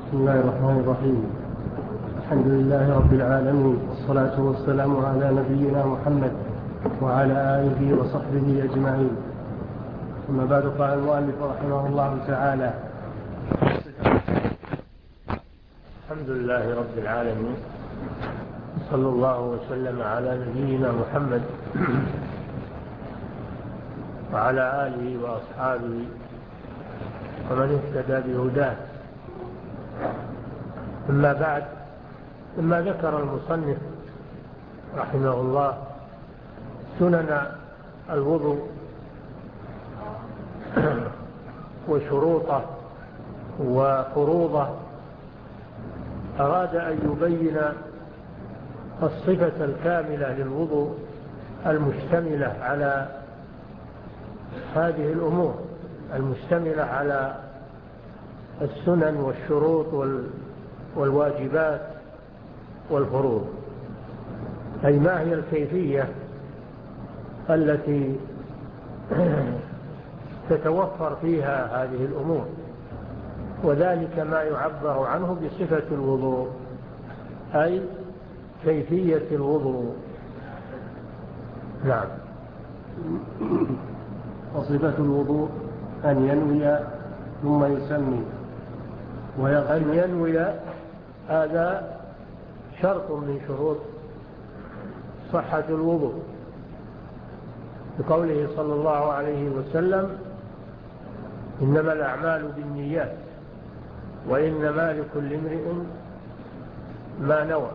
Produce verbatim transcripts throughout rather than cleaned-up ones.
بسم الله الرحمن الرحيم. الحمد لله رب العالمين، والصلاة والسلام على نبينا محمد وعلى آله وصحبه أجمعين. ثم بعد، قال المؤلف رحمه الله تعالى: الحمد لله رب العالمين، صلى الله وسلم على نبينا محمد وعلى آله وأصحابه ومن اهتدى بهداه. أما بعد، ثم ذكر المصنف رحمه الله سنن الوضوء وشروطه وفروضه. أراد أن يبين الصفة الكاملة للوضوء المشتملة على هذه الأمور، المشتملة على السنن والشروط والواجبات والفروض، أي ما هي الكيفية التي تتوفر فيها هذه الأمور، وذلك ما يعبر عنه بصفة الوضوء، أي كيفية الوضوء. نعم. وصفة الوضوء أن ينوي ثم يسمي ويغسل. أن ينوي هذا شرط من شروط صحة الوضوء، بقوله صلى الله عليه وسلم: إنما الأعمال بالنيات وإنما لكل امرئ ما نوى.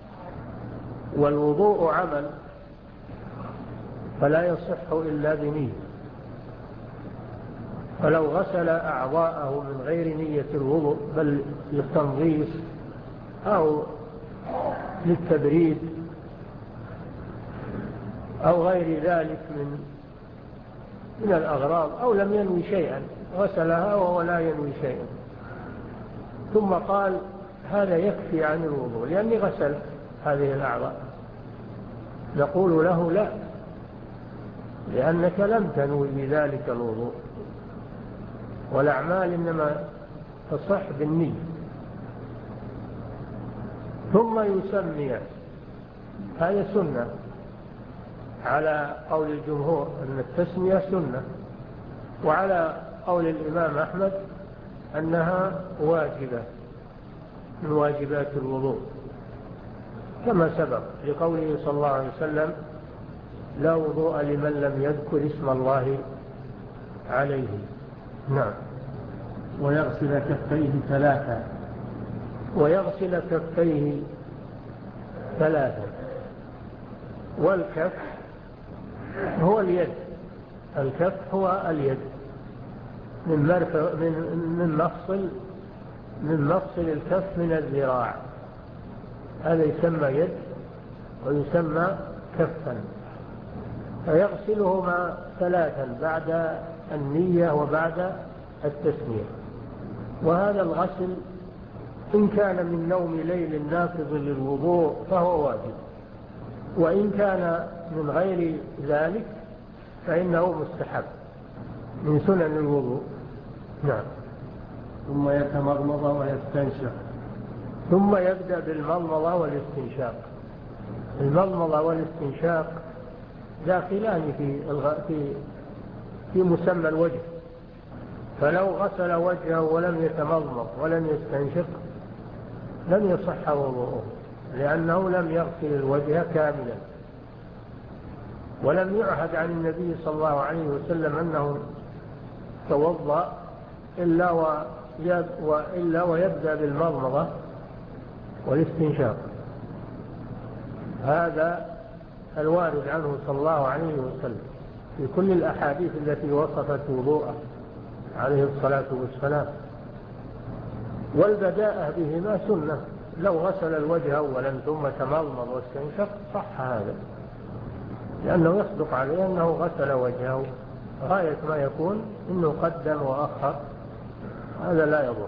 والوضوء عمل فلا يصح إلا بنية، فلو غسل أعضاءه من غير نية الوضوء بل للتنظيف أو للتبريد أو غير ذلك من من الأغراض، أو لم ينوي شيئا، غسلها وهو لا ينوي شيئا، ثم قال هذا يكفي عن الوضوء لأني غسل هذه الأعضاء، نقول له لا، لأنك لم تنوي بذلك الوضوء، والأعمال إنما تصح بالنية. ثم يسمي، هذا سنة على قول الجمهور أن التسمية سنة، وعلى قول الإمام أحمد أنها واجبة من واجبات الوضوء، كما سبق لقوله صلى الله عليه وسلم: لا وضوء لمن لم يذكر اسم الله عليه. نعم. ويغسل كفيه ثلاثا ويغسل كفيه ثلاثا والكف هو اليد، الكف هو اليد من مرفع من من مفصل من مفصل الكف من الذراع، هذا يسمى يد ويسمى كفا. فيغسلهما ثلاثا بعد النية وبعد التسمية. وهذا الغسل إن كان من نوم ليل ناقض للوضوء فهو واجب، وإن كان من غير ذلك فإنه مستحب من سنن الوضوء. نعم. ثم يتمضمض ويستنشق. ثم يبدأ بالمضمضة والاستنشاق. المضمضة والاستنشاق داخلان في في في مسمى الوجه، فلو غسل وجهه ولم يتمضمض ولم يستنشق لم يصح وضوءه، لأنه لم يغسل الوجه كاملا. ولم يعهد عن النبي صلى الله عليه وسلم أنه توضأ إلا وإلا ويبدأ بالمضمضة والاستنشاق، هذا الوارد عنه صلى الله عليه وسلم في كل الأحاديث التي وصفت وضوءه عليه الصلاة والسلام. والبداءة بهما سنة، لو غسل الوجه أولا ثم تمضمض واستنشق صح هذا، لأنه يصدق عليه أنه غسل وجهه، غاية ما يكون إنه قدم وأخر، هذا لا يضر.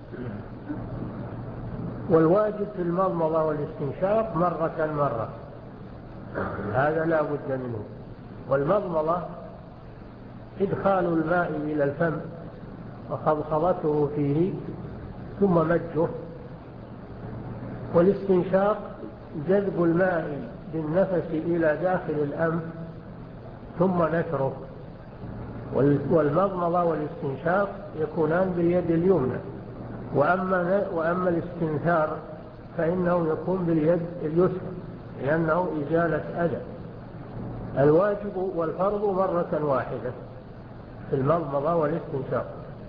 والواجب في المضمضة والاستنشاق مرة مرة، هذا لا بد منه. والمضمضة إدخال الماء إلى الفم وخضخضته فيه ثم مجه. والاستنشاق جذب الماء بالنفس إلى داخل الأنف ثم نثره. والمضمضة والاستنشاق يكونان باليد اليمنى، وأما, وأما الاستنثار فإنه يكون باليد اليسرى لأنه إزالة أذى. الواجب والفرض مرة واحدة في المضمضة والاستنشاق،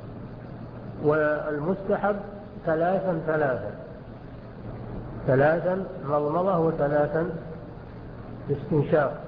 والمستحب ثلاثا ثلاثا ثلاثا مضمضة وثلاثا استنشاق،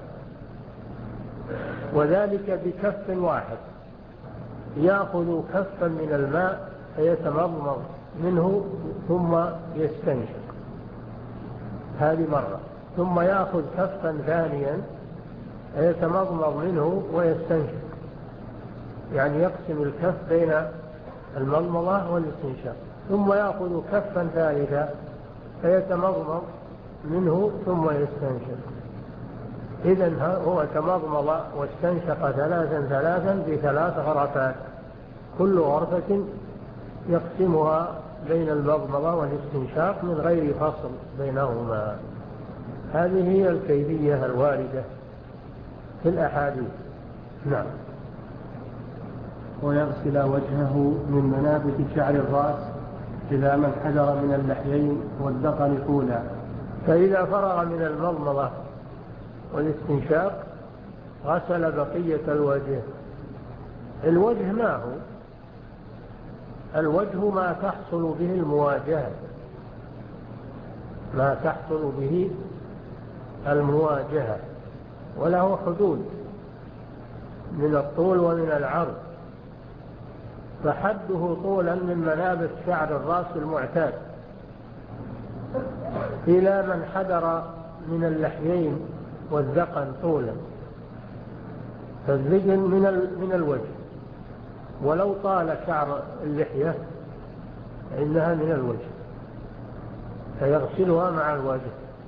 وذلك بكف واحد. يأخذ كفا من الماء فيتمضمض منه ثم يستنشق، هذه مرة. ثم يأخذ كفا ثانيا فيتمضمض منه ويستنشق، يعني يقسم الكف بين المضمضة والاستنشاق. ثم يأخذ كفا ثالثا فيتمضمض منه ثم يستنشق. إذن هو تمضمض واستنشق ثلاثا ثلاثا بثلاث غرفات، كل غرفة يقسمها بين المضمضة والاستنشاق من غير فصل بينهما. هذه هي الكيفية الواردة في الأحاديث. نعم. ويغسل وجهه من منابت شعر الرأس إذا ما انحدر من اللحيين والذقن طولا. فإذا فرغ من المضمضة والاستنشاق غسل بقية الوجه. الوجه ما هو؟ الوجه ما تحصل به المواجهة، ما تحصل به المواجهة، وله حدود من الطول ومن العرض. فحده طولا من منابت شعر الرأس المعتاد إلى من حدر من اللحيين والذقن طولا، فالذقن من من الوجه، ولو طال شعر اللحية فإنها من الوجه، فيغسلها مع الوجه.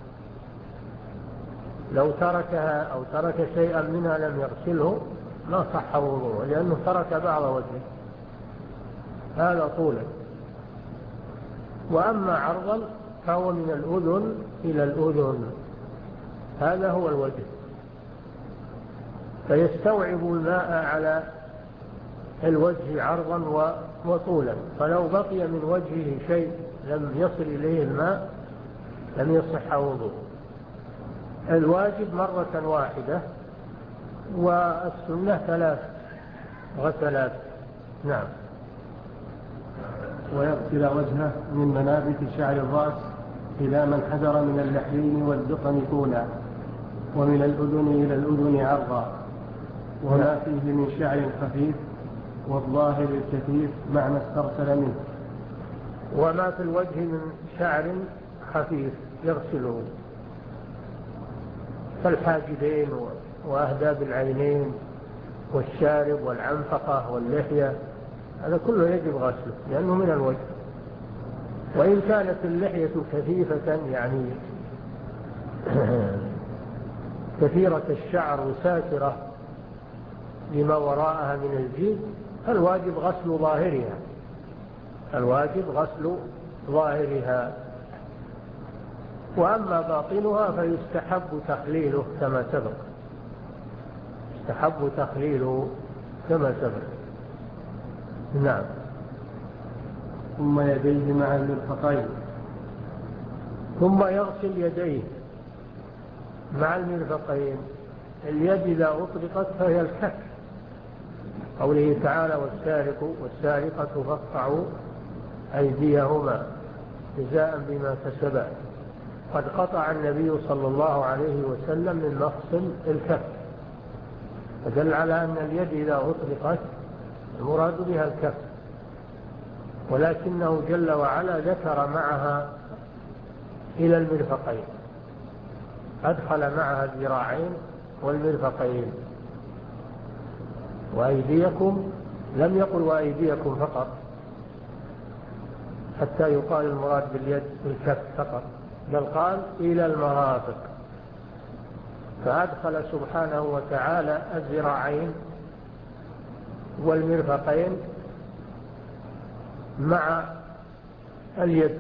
لو تركها أو ترك شيئا منها لم يغسله ما صح وضوءه، لأنه ترك بعض وجهه، هذا طولا. وأما عرضا فهو من الأذن إلى الأذن، هذا هو الوجه. فيستوعب الماء على الوجه عرضا وطولا، فلو بقي من وجهه شيء لم يصل إليه الماء لم يصح وضوء. الواجب مرة واحدة، والسنة ثلاث غسلات. نعم. ويغسل وجهه من منابت شعر الرأس إلى من حذر من اللحيين والذقن طولا، ومن الأذن إلى الأذن عرضا، وما فيه من شعر خفيف والظاهر الكثيف مع ما استرسل منه. وما في الوجه من شعر خفيف يغسله، كالحاجبين وأهداب العينين والشارب والعنفقة واللحية، هذا كله يجب غسله لأنه من الوجه. وإن كانت اللحية كثيفة يعني كثيرة الشعر وساترة لما وراءها من الجلد فالواجب غسل ظاهرها، الواجب غسل ظاهرها. وأما باطنها فيستحب تخليله كما سبق، يستحب تخليله كما سبق. نعم. ثم يديه مع المرفقين. ثم يغسل يديه مع المرفقين. اليد إذا أطلقت فهي الكف، قوله تعالى والسارق والسارقة فاقطعوا أيديهما جزاء بما كسبا. قد قطع النبي صلى الله عليه وسلم من مفصل الكف، فدل على أن اليد إذا أطلقت المراد بها الكف، ولكنه جل وعلا ذكر معها إلى المرفقين، أدخل معها الذراعين والمرفقين. وأيديكم لم يقل وأيديكم فقط حتى يقال المراد باليد الكف فقط، بل قال إلى المرافق، فأدخل سبحانه وتعالى الذراعين والمرفقين مع اليد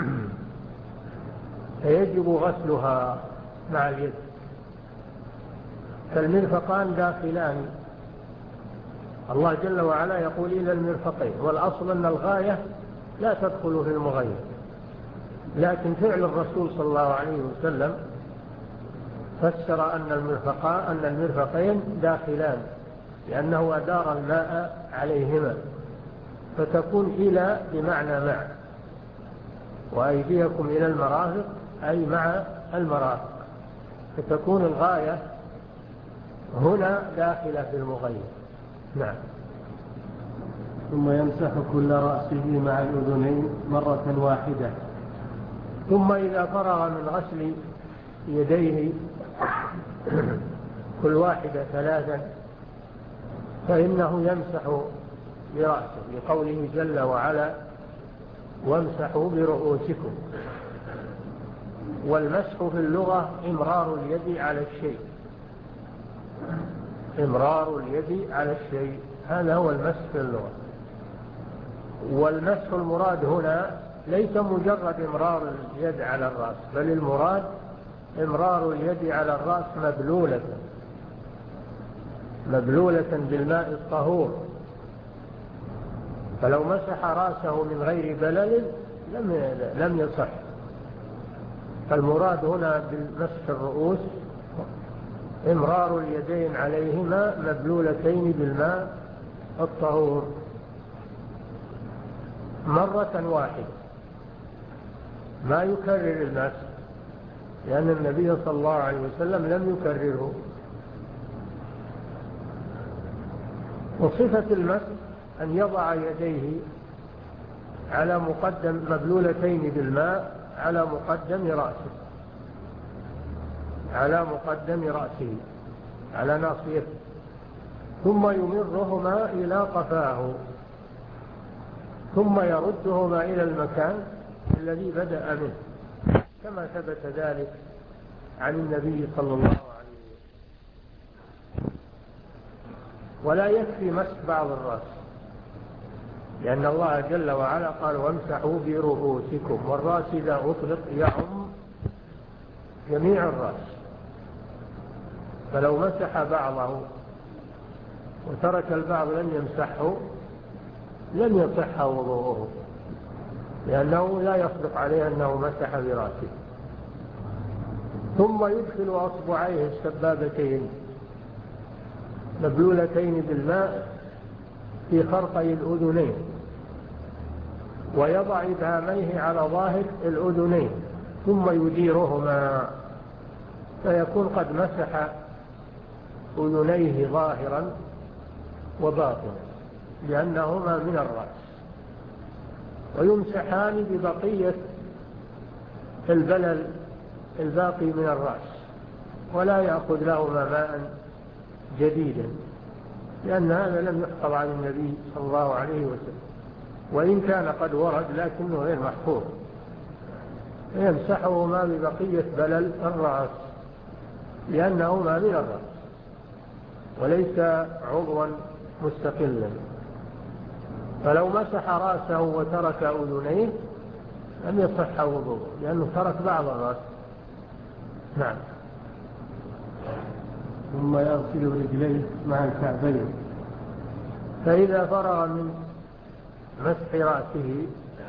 فيجب غسلها مع اليد. فالمرفقان داخلان، الله جل وعلا يقول إلى المرفقين، والأصل أن الغاية لا تدخل في المغير، لكن فعل الرسول صلى الله عليه وسلم فسر أن المرفقان أن المرفقين داخلان، لأنه أدار الماء عليهما، فتكون إلى بمعنى مع، وأيديكم إلى المرافق أي مع المرافق، فتكون الغاية هنا داخلة في المغير. نعم. ثم يمسح كل رأسه مع الأذنين مرة واحدة. ثم إذا فرغ من غسل يديه كل واحدة ثلاثا فإنه يمسح برأسه، لقوله جل وعلا وامسحوا برؤوسكم. والمسح في اللغة إمرار اليد على الشيء، إمرار اليد على الشيء، هذا هو المسح في اللغة. والمسح المراد هنا ليس مجرد إمرار اليد على الرأس، بل المراد إمرار اليد على الرأس مبلولة مبلولة بالماء الطهور. فلو مسح رأسه من غير بلل لم لم يصح. فالمراد هنا بالمسح الرؤوس إمرار اليدين عليهما مبلولتين بالماء الطهور مرة واحدة، ما يكرر المسح، لأن النبي صلى الله عليه وسلم لم يكرره. وصفة المسح أن يضع يديه على مقدم مبلولتين بالماء على مقدم رأسه على مقدم رأسه على ناصيته، ثم يمرهما إلى قفاه، ثم يردهما إلى المكان الذي بدأ منه، كما ثبت ذلك عن النبي صلى الله عليه وسلم. ولا يكفي مسح بعض الرأس، لأن الله جل وعلا قال وامسحوا برؤوسكم، والرأس إذا أطلق يعم جميع الرأس. فلو مسح بعضه وترك البعض لم يمسحه لم يصح وضوءه، لأنه لا يصدق عليه أنه مسح برأسه. ثم يدخل أصبعيه السبابتين مبلولتين بالماء في خرقي الأذنين، ويضع إبهاميه على ظاهر الأذنين، ثم يديرهما، فيكون قد مسح أذنيه ظاهرا وباطنا لأنهما من الرأس. ويمسحان ببقية البلل الباقي من الرأس، ولا يأخذ لهما ماء جديدا، لأن هذا لم يحفظ عن النبي صلى الله عليه وسلم، وإن كان قد ورد لكنه غير محفوظ. يمسحهما ببقية بلل الرأس لأنهما من الرأس وليس عضوا مستقلا. فلو مسح رأسه وترك أذنيه لم يصح وضوءه، لأنه ترك بعض الرأس. نعم. ثم يغسل رجليه مع الكعبين. فإذا فرغ من مسح رأسه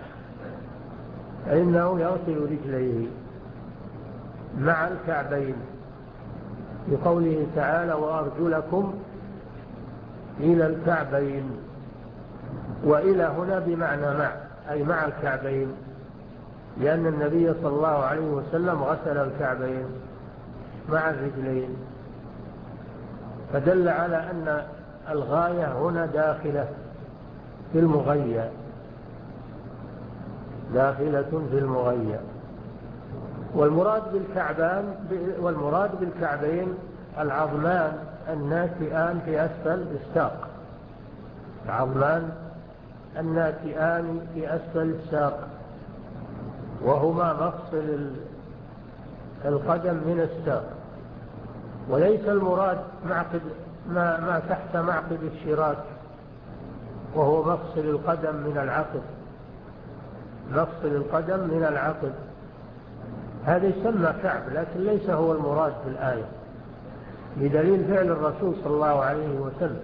فإنه يغسل رجليه مع الكعبين، لقوله تعالى وأرجلكم إلى الكعبين. وإلى هنا بمعنى مع، أي مع الكعبين، لأن النبي صلى الله عليه وسلم غسل الكعبين مع الرجلين، فدل على أن الغاية هنا داخلة في المغيّة، داخلة في المغيّة. والمراد بالكعبان والمراد بالكعبين العظمان الناتئان في أسفل الساق، العظمان الناتئان في أسفل الساق، وهما مفصل القدم من الساق، وليس المراد معقد ما, ما تحت معقد الشراك وهو مفصل القدم من العقد، مفصل القدم من العقب، هذا يسمى كعب، لكن ليس هو المراد في الآية، بدليل فعل الرسول صلى الله عليه وسلم.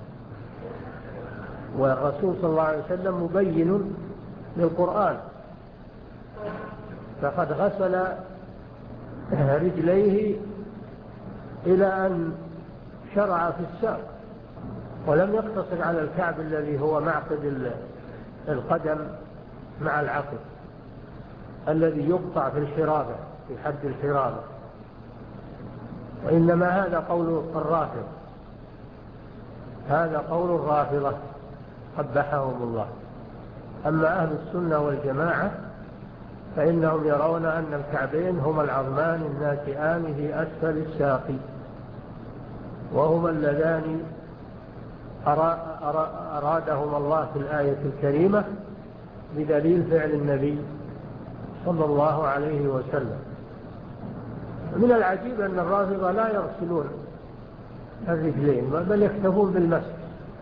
والرسول صلى الله عليه وسلم مبين للقرآن، فقد غسل رجليه إلى أن شرع في الساق، ولم يقتصر على الكعب الذي هو معقد القدم مع العقب الذي يقطع في الحرابة، في حد الحرابة، وإنما هذا قول الرافضة، هذا قول الرافضة قبحهم الله. أما أهل السنة والجماعة فإنهم يرون أن الكعبين هما العظمان الناتئان في أسفل الساق، وهما اللذان أرادهما الله في الآية الكريمة بدليل فعل النبي صلى الله عليه وسلم. من العجيب أن الرافضة لا يغسلون الرجلين، بل يكتفون بالمسح،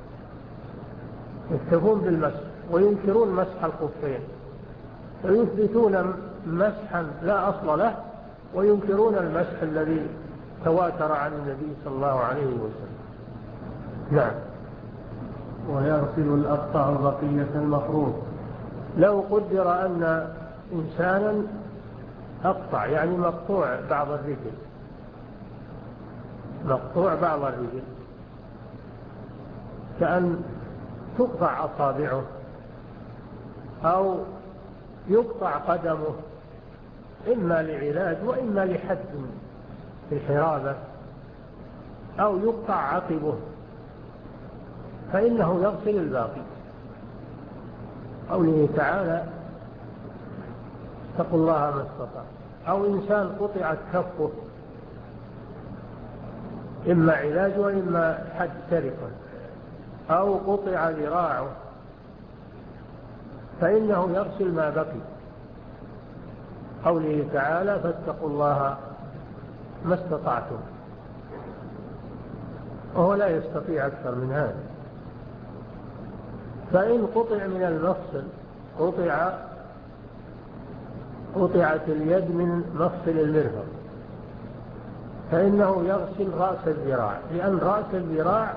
يكتفون بالمسح وينكرون مسح الخفين، ويثبتون مسحا لا أصل له، وينكرون المسح الذي تواتر عن النبي صلى الله عليه وسلم. نعم. ويغسل الأقطع بقية المفروض. لو قدر أن إنسانا أقطع، يعني مقطوع بعض الرجل، مقطوع بعض الرجل، كأن تقطع أصابعه أو يقطع قدمه، إما لعلاج وإما لحد في الحرابة، أو يقطع عقبه، فإنه يغسل الباقي. قوله تعالى اتقوا الله ما استطاع. أو إنسان قطعت كفه، إما علاج وإما حد سرقة، أو قطع ذراعه، فإنه يغسل ما بقي. قوله تعالى فاتقوا الله ما استطعتم، وهو لا يستطيع أكثر من هذا. فإن قطع من المفصل، قطع قطعت اليد من مفصل المرفق، فإنه يغسل رأس الذراع، لأن رأس الذراع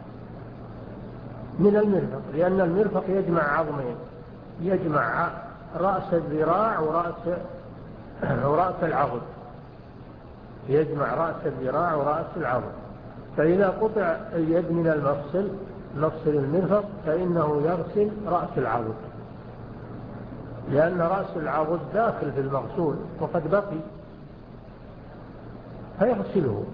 من المرفق، لأن المرفق يجمع عظمين، يجمع رأس الذراع ورأس ورأس العضد، يجمع رأس الذراع ورأس العضد. فإذا قطع اليد من المفصل، مفصل المرفق، فإنه يغسل رأس العضد، لأن رأس العضد داخل في المغسول وقد بقي، فيغسله،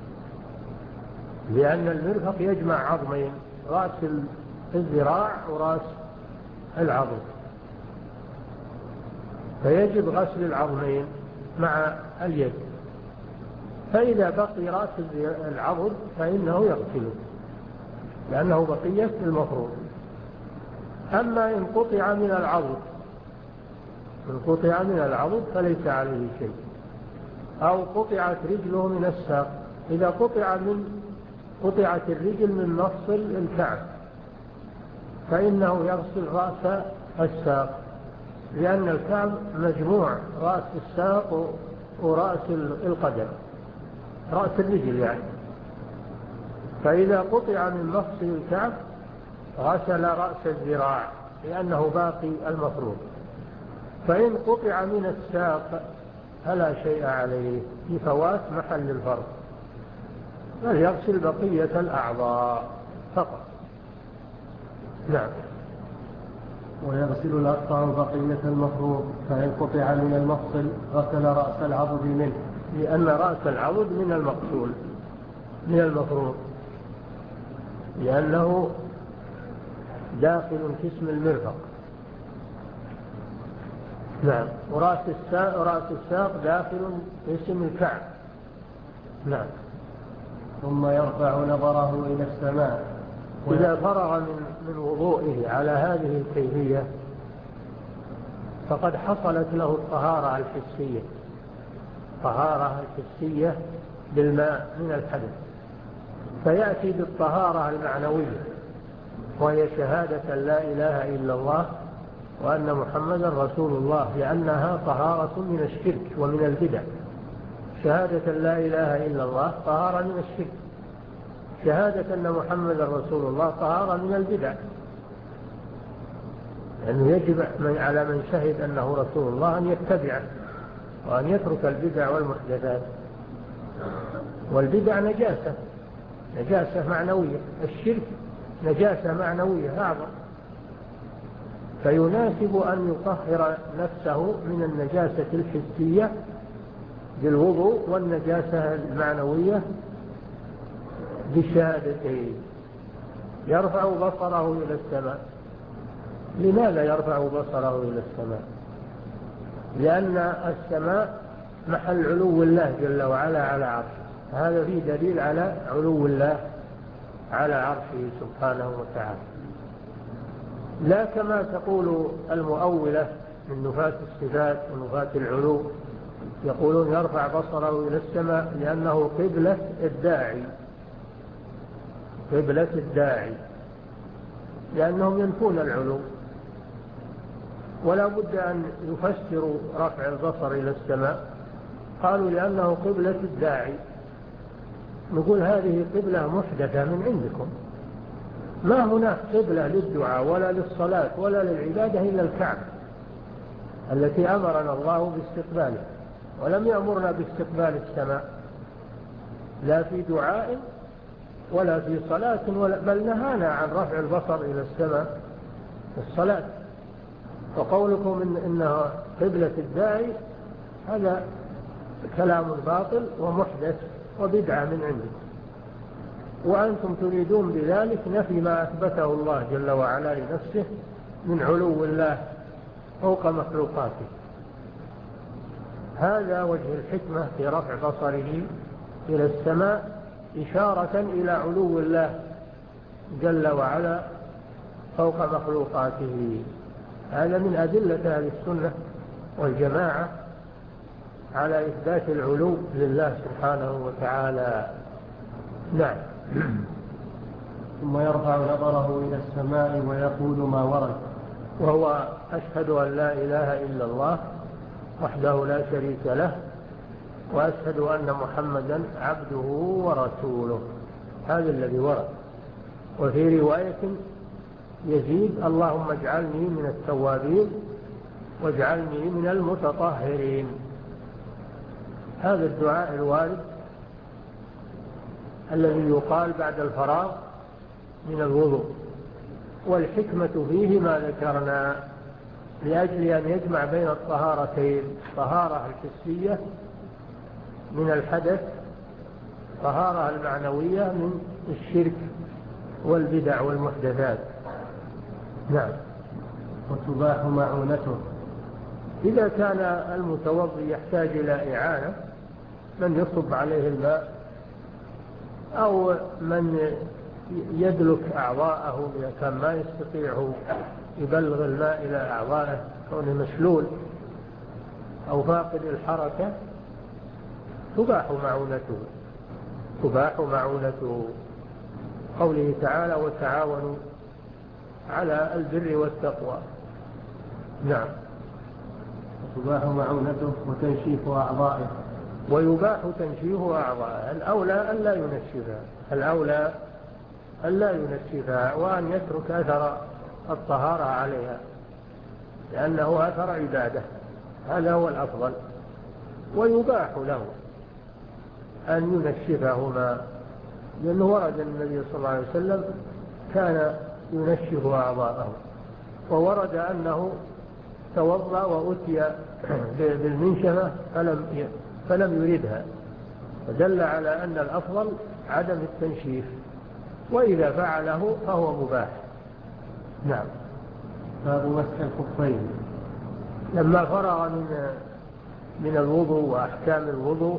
لأن المرفق يجمع عظمين، رأس الذراع ورأس العضد، فيجب غسل العظمين مع اليد. فإذا بقي رأس العضد فإنه يغسله، لأنه بقية المفروض. أما إن قطع من العضد، إن قطع من العضد فليس عليه شيء. أو قطعت رجله من الساق، إذا قطع من قطعت الرجل من مفصل الكعب فإنه يغسل رأس الساق، لأن الكعب مجموع رأس الساق ورأس القدم، رأس الرجل يعني. فإذا قطع من مفصل الكعب غسل رأس الذراع، لأنه باقي المفروض. فإن قطع من الساق فلا شيء عليه لفوات محل الفرض، بل يغسل بقية الأعضاء فقط. نعم. ويغسل الأقطع بقية المفروض، فإن قطع من المفصل غسل رأس العضد منه، لأن رأس العضد من المقصول من المفروض، لأنه داخل في اسم المرفق. نعم. ورأس الساق, رأس الساق داخل في اسم الكعب. نعم. ثم يرفع نظره إلى السماء. إذا فرغ من, من وضوئه على هذه الكيفية فقد حصلت له الطهارة الحسية، طهارة الحسية بالماء من الحدث، فيأتي بالطهارة المعنوية، وهي شهادة لا إله إلا الله وأن محمدا رسول الله، لأنها طهارة من الشرك ومن البدع. شهادة لا إله إلا الله طهارة من الشرك، شهادة أن محمدا رسول الله طهارة من البدع، لأنه يجب على من شهد أنه رسول الله أن يتبعه وأن يترك البدع والمحدثات. والبدع نجاسة، نجاسة معنوية، الشرك نجاسة معنوية أعظم، فيناسب أن يطهر نفسه من النجاسة الحسية بالوضوء والنجاسة المعنوية بالشهادتين. يرفع بصره إلى السماء. لماذا يرفع بصره إلى السماء؟ لأن السماء محل علو الله جل وعلا على عرشه، هذا فيه دليل على علو الله على عرشه سبحانه وتعالى، لا كما تقول المؤولة من نفاة الصفات ونفاة العلو، يقولون يرفع بصره إلى السماء لأنه قبلة الداعي، قبلة الداعي، لأنهم ينفون العلو. ولا بد أن يفسروا رفع البصر إلى السماء، قالوا لأنه قبلة الداعي. نقول هذه قبلة محدثة من عندكم، ما هناك قبلة للدعاء ولا للصلاة ولا للعبادة إلا الكعبة التي أمرنا الله باستقباله، ولم يأمرنا باستقبال السماء لا في دعاء ولا في صلاة، ولا بل نهانا عن رفع البصر إلى السماء في الصلاة. وقولكم إن إنها قبلة الداعي هذا كلام باطل ومحدث وبدعة من عندكم، وأنتم تريدون بذلك نفي ما أثبته الله جل وعلا لنفسه من علو الله فوق مخلوقاته. هذا وجه الحكمة في رفع بصره إلى السماء، إشارة إلى علو الله جل وعلا فوق مخلوقاته. هذا من أدلة أهل السنة والجماعة على إثبات العلو لله سبحانه وتعالى. نعم. ثم يرفع نظره إلى السماء ويقول ما ورد، وهو أشهد أن لا إله إلا الله وحده لا شريك له، وأشهد أن محمدا عبده ورسوله. هذا الذي ورد. وفي رواية يزيد اللهم اجعلني من التوابين واجعلني من المتطهرين. هذا الدعاء الوارد الذي يقال بعد الفراغ من الوضوء، والحكمة فيه ما ذكرنا لأجل أن يجمع بين الطهارتين، طهارة الحسية من الحدث، طهارة المعنوية من الشرك والبدع والمحدثات. نعم. وتباح معونته. إذا كان المتوضي يحتاج إلى إعانة، من يصب عليه الماء أو من يدلك أعضاءه إذا كان ما يستطيع يبلغ الماء إلى أعضائه كونه مشلول أو فاقد الحركة، تباح معونته، تباح معونته. قوله تعالى وتعاونوا على البر والتقوى. نعم. وتباح معونته وتنشيف أعضائه. ويباح تنشيف أعضائه. الأولى أن لا ينشفها، الأولى أن لا ينشفها وأن يترك أثر الطهارة عليها، لأنه أثر عبادة، هذا هو الأفضل. ويباح له أن ينشفهما، لأنه ورد النبي صلى الله عليه وسلم كان ينشف أعضاءه، وورد أنه توضأ وأتي بالمنشفة فلم فلم يردها، فدل على أن الأفضل عدم التنشيف، وإذا فعله فهو مباح. نعم. باب مسح الخفين. لما فرغ من من الوضوء وأحكام الوضوء،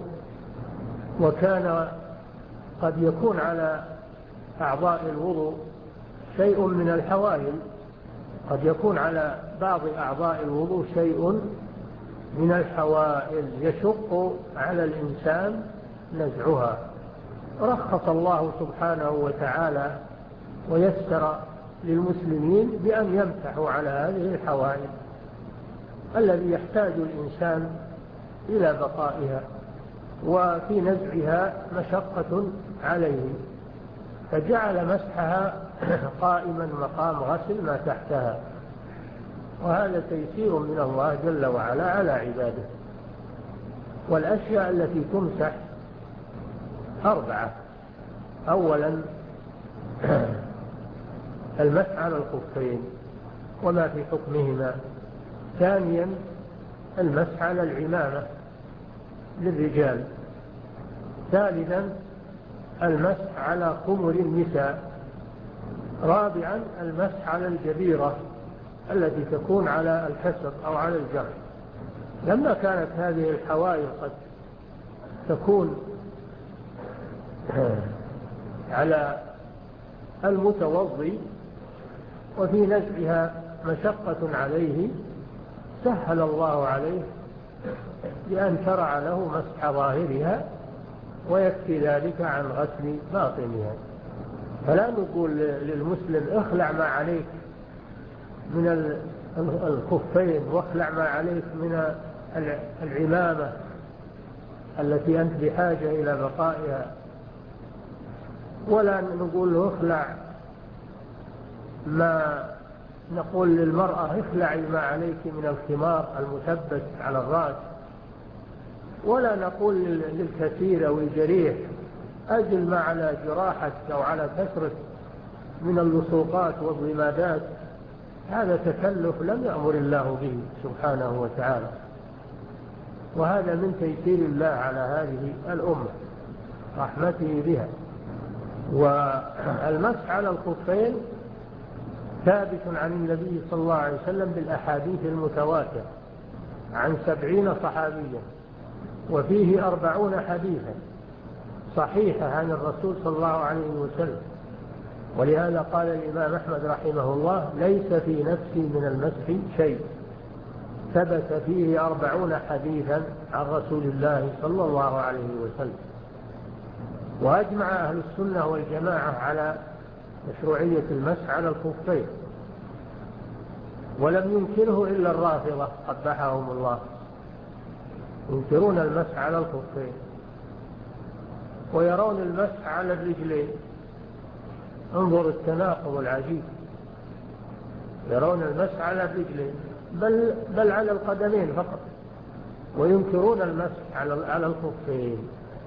وكان قد يكون على أعضاء الوضوء شيء من الحوائل، قد يكون على بعض أعضاء الوضوء شيء من الحوائل يشق على الإنسان نزعها، رخص الله سبحانه وتعالى ويسر للمسلمين بأن يمسحوا على هذه الحوائج الذي يحتاج الإنسان إلى بقائها، وفي نزعها مشقة عليه، فجعل مسحها قائما مقام غسل ما تحتها، وهذا تيسير من الله جل وعلا على عباده. والأشياء التي تمسح أربعة: أولا المسح على الخفين وما في حكمهما، ثانيا المسح على العمامة للرجال، ثالثا المسح على خمر النساء، رابعا المسح على الجبيرة التي تكون على الكسر أو على الجرح. لما كانت هذه الحوائل قد تكون على المتوضي وفي نزعها مشقة عليه، سهل الله عليه بأن شرع له مسح ظاهرها ويكفي ذلك عن غسل باطنها. فلا نقول للمسلم اخلع ما عليك من الخفين واخلع ما عليك من العمامة التي أنت بحاجة إلى بقائها، ولا نقول له اخلع ما نقول للمرأة اخلعي ما عليك من الخمار المثبت على الرأس، ولا نقول للكثير أو الجريح أجل ما على جراحك أو على كسرك من اللصوقات والضمادات. هذا تكلف لم يأمر الله به سبحانه وتعالى، وهذا من تيسير الله على هذه الأمة رحمته بها. والمسح على الخفين ثابت عن النبي صلى الله عليه وسلم بالأحاديث المتواترة عن سبعين صحابيا، وفيه أربعون حديثا صحيحة عن الرسول صلى الله عليه وسلم. ولهذا قال الإمام أحمد رحمه الله: ليس في نفسي من المسح شيء، ثبت فيه أربعون حديثا عن رسول الله صلى الله عليه وسلم. وأجمع أهل السنة والجماعة على مشروعية المسح على الخفين، ولم ينكره إلا الرافضة قبحهم الله، ينكرون المسح على الخفين ويرون المسح على الرجلين. انظر التناقض العجيب، يرون المسح على الرجلين بل, بل على القدمين فقط، وينكرون المسح على الخفين.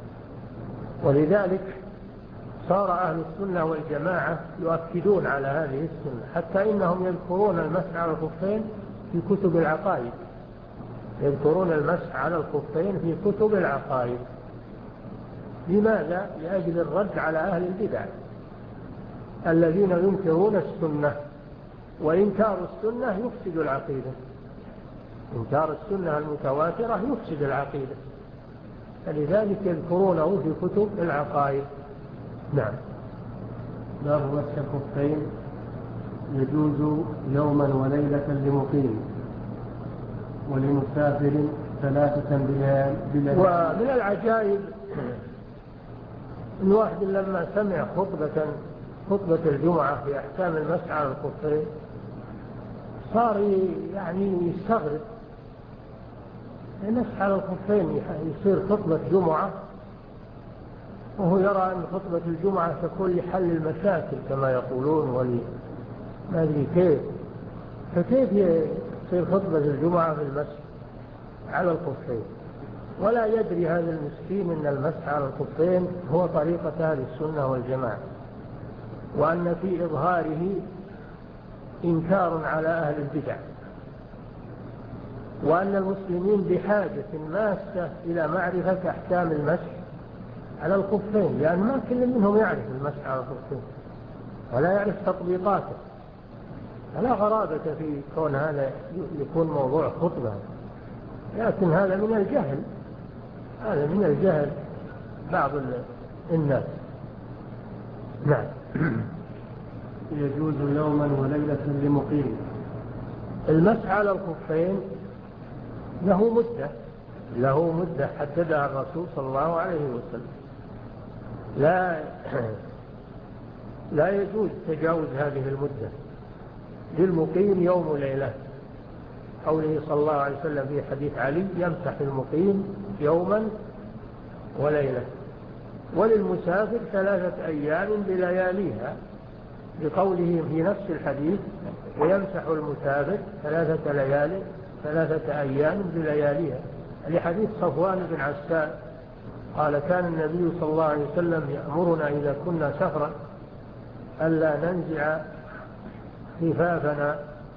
ولذلك صار أهل السنة والجماعة يؤكدون على هذه السنة، حتى إنهم يذكرون المسح على الخفين في كتب العقائد، يذكرون المسح على الخفين في كتب العقائد. لماذا؟ لأجل الرد على أهل البدع الذين ينكرون السنة، وإنكار السنة يفسد العقيدة، إنكار السنة المتواترة يفسد العقيدة، فلذلك يذكرونه في كتب العقائد. نعم. باب مسح الخفين يجوز يوما وليلة لمقيم ولمسافر ثلاثة بليال. ومن العجائب أن واحد لما سمع خطبة خطبة الجمعة في أحكام المسح على الخفين صار يعني يستغرب، المسح على الخفين يصير خطبة جمعة، وهو يرى أن خطبة الجمعة تكون لحل المشاكل كما يقولون، ولي ما أدري كيف، فكيف يصير خطبة الجمعة في المسح على الخفين؟ ولا يدري هذا المسكين أن المسح على الخفين هو طريقة أهل السنة والجماعة، وأن في إظهاره إنكار على أهل البدع، وأن المسلمين بحاجة ماسة إلى معرفة أحكام المسح على الخفين، لأن ما كل منهم يعرف المسح على الخفين ولا يعرف تطبيقاته. فلا غرابة في كون هذا يكون موضوع خطبة، لكن هذا من الجهل، هذا من الجهل بعض الناس. نعم. يجوز يوما وليلة لمقيم. المسح على الخفين له مدة له مدة حددها الرسول صلى الله عليه وسلم، لا لا يجوز تجاوز هذه المدة للمقيم يوم وليلة. قوله صلى الله عليه وسلم في حديث علي: يمسح المقيم يوما وليلة. وللمسافر ثلاثة أيام بلياليها، بقوله في نفس الحديث: ويمسح المسافر ثلاثة ليال ثلاثة أيام بلياليها، لحديث صفوان بن عسال قال: كان النبي صلى الله عليه وسلم يأمرنا إذا كنا سفرا ألا ننزع خفافنا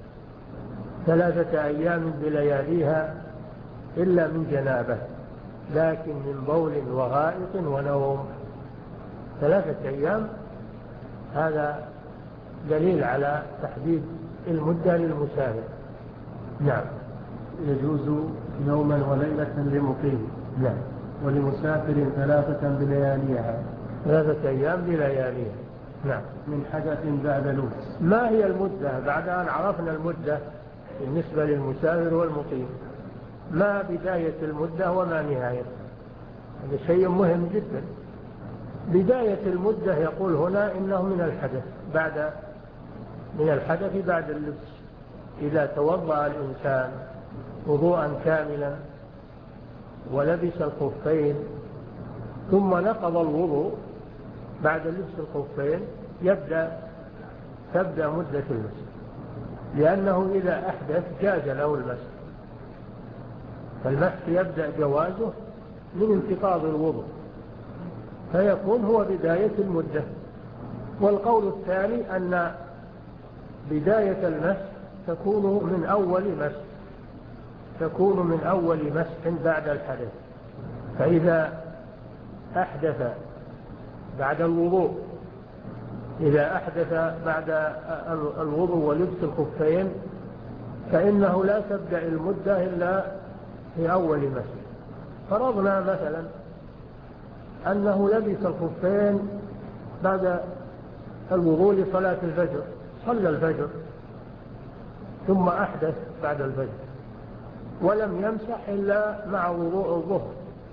ثلاثة أيام بلياليها إلا من جنابه، لكن من بول وغائط ونوم. ثلاثة أيام هذا دليل على تحديد المدة للمسافر. نعم. يجوز يوما وليلة لمقيم. نعم. ولمسافر ثلاثة بلياليها. ثلاثة أيام بلياليها. نعم. من حدث بعد لبس. ما هي المدة بعد أن عرفنا المدة بالنسبة للمسافر والمقيم؟ ما بداية المدة وما نهايتها؟ هذا شيء مهم جدا. بداية المدة يقول هنا إنه من الحدث بعد من الحدث بعد اللبس. إذا توضأ الإنسان وضوءا كاملا ولبس الخفين ثم نقض الوضوء بعد لبس الخفين يبدأ تبدأ مدة المسح، لأنه إذا أحدث جاز له المسح، فالمسح يبدأ جوازه من انتقاض الوضوء، فيكون هو بداية المدة. والقول الثاني أن بداية المسح تكون من أول مسح تكون من أول مسح بعد الحدث. فإذا أحدث بعد الوضوء إذا أحدث بعد الوضوء ولبس الخفين فإنه لا تبدأ المدة إلا في أول مسح. فرضنا مثلا أنه لبس الخفين بعد الوضوء لصلاة الفجر، صلى الفجر ثم أحدث بعد الفجر ولم يمسح إلا مع وضوء الظهر،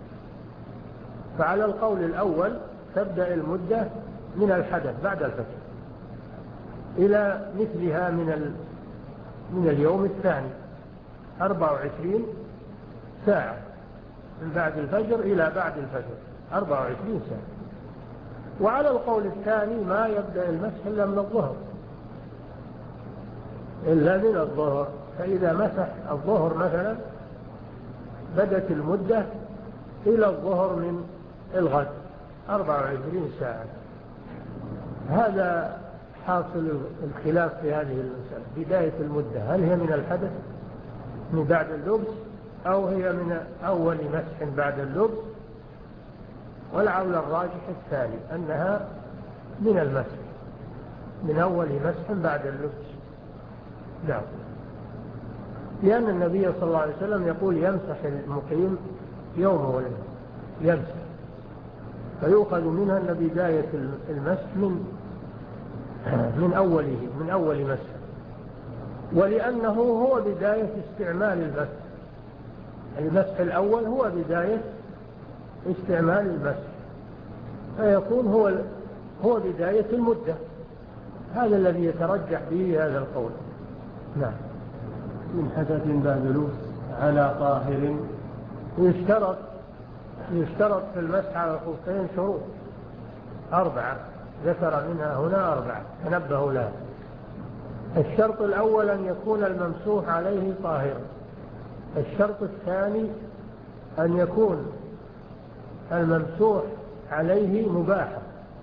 فعلى القول الأول تبدأ المدة من الحدث بعد الفجر إلى مثلها من من اليوم الثاني، أربع وعشرين ساعة من بعد الفجر إلى بعد الفجر، أربع وعشرين ساعة. وعلى القول الثاني ما يبدأ المسح إلا من الظهر إلا من الظهر فإذا مسح الظهر مثلا بدت المدة إلى الظهر من الغد، أربع وعشرين ساعة. هذا حاصل الخلاف في هذه المسألة. بداية المدة هل هي من الحدث من بعد اللبس أو هي من أول مسح بعد اللبس؟ والعول الراجح الثاني أنها من المسح من أول مسح بعد اللبس. نعم. لأن النبي صلى الله عليه وسلم يقول: يمسح المقيم يوم وليلة، يمسح، فيؤخذ منها أن بداية المسح من من أوله من أول مسح، ولأنه هو بداية استعمال المسح. المسح الأول هو بداية استعمال المسح، فيكون هو هو بداية المدة. هذا الذي يترجح به هذا القول. نعم. من حدث بعد لبس على طاهر. يشترط يشترط في المسح على الخفين شروط أربعة، ذكر منها هنا أربعة تنبهوا لها. الشرط الأول أن يكون الممسوح عليه طاهرا. الشرط الثاني أن يكون الممسوح عليه مباحا.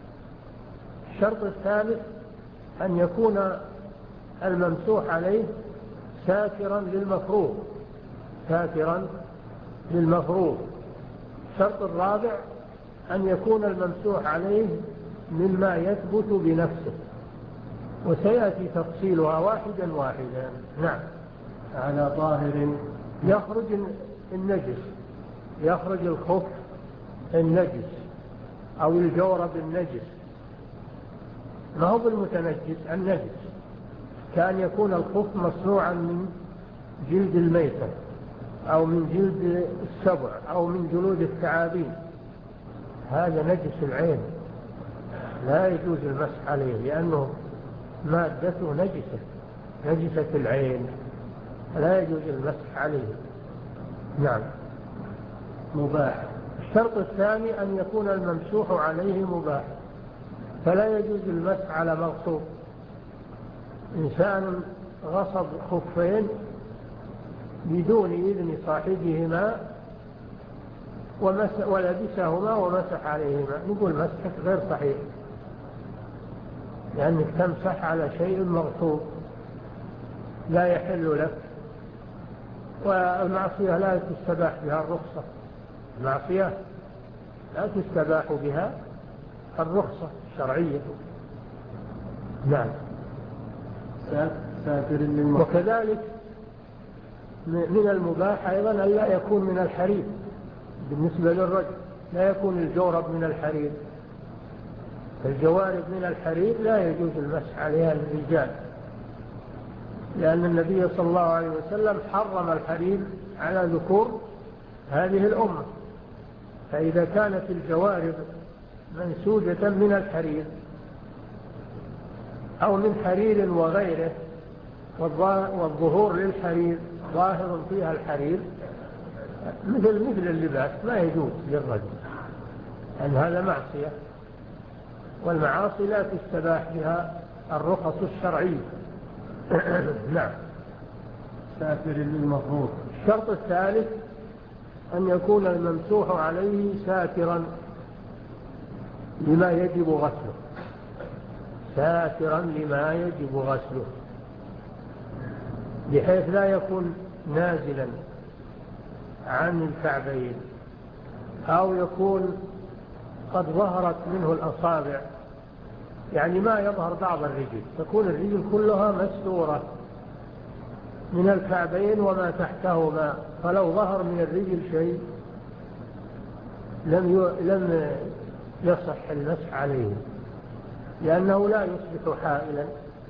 الشرط الثالث أن يكون الممسوح عليه ساترا للمفروض ساترا للمفروض. الشرط الرابع أن يكون الممسوح عليه مما يثبت بنفسه، وسيأتي تفصيلها واحدا واحدا. نعم. على طاهر. يخرج النجس، يخرج الخف النجس أو الجورب النجس، ما هو بالمتنجس النجس، كأن يكون الخف مصنوعا من جلد الميتة أو من جلد السبع أو من جلود الثعابين، هذا نجس العين لا يجوز المسح عليه لأنه مادته نجسة نجسة العين، لا يجوز المسح عليه. نعم. مباح. الشرط الثاني أن يكون الممسوح عليه مباح، فلا يجوز المسح على مغصوب. إنسان غصب خفين بدون إذن صاحبهما ولبسهما ومسح عليهما، نقول مسحك غير صحيح، لأنك تمسح على شيء مغصوب لا يحل لك. والمعصية لا تستباح بها الرخصة، المعصية لا تستباح بها الرخصة الشرعية. نعم. وكذلك من المباح أيضا أن لا يكون من الحرير، بالنسبة للرجل لا يكون الجورب من الحرير، الجوارب من الحرير لا يجوز المسح عليها للرجال، لأن النبي صلى الله عليه وسلم حرم الحرير على ذكور هذه الأمة. فإذا كانت الجوارب منسوجة من الحرير أو من حرير وغيره والظهور للحرير ظاهر فيها الحرير مثل مثل اللباس ما يجوز للرجل، أن هذا معصية، والمعاصي لا تستباح بها الرخص الشرعية. نعم. ساتر للمفروض. الشرط الثالث أن يكون الممسوح عليه ساترا لما يجب غسله، ساترا لما يجب غسله، بحيث لا يكون نازلا عن الكعبين أو يكون قد ظهرت منه الأصابع، يعني ما يظهر بعض الرجل، تكون الرجل كلها مستورة من الكعبين وما تحتهما، فلو ظهر من الرجل شيء لم لم يصح المسح عليه، لأنه لا يصبح حائلا،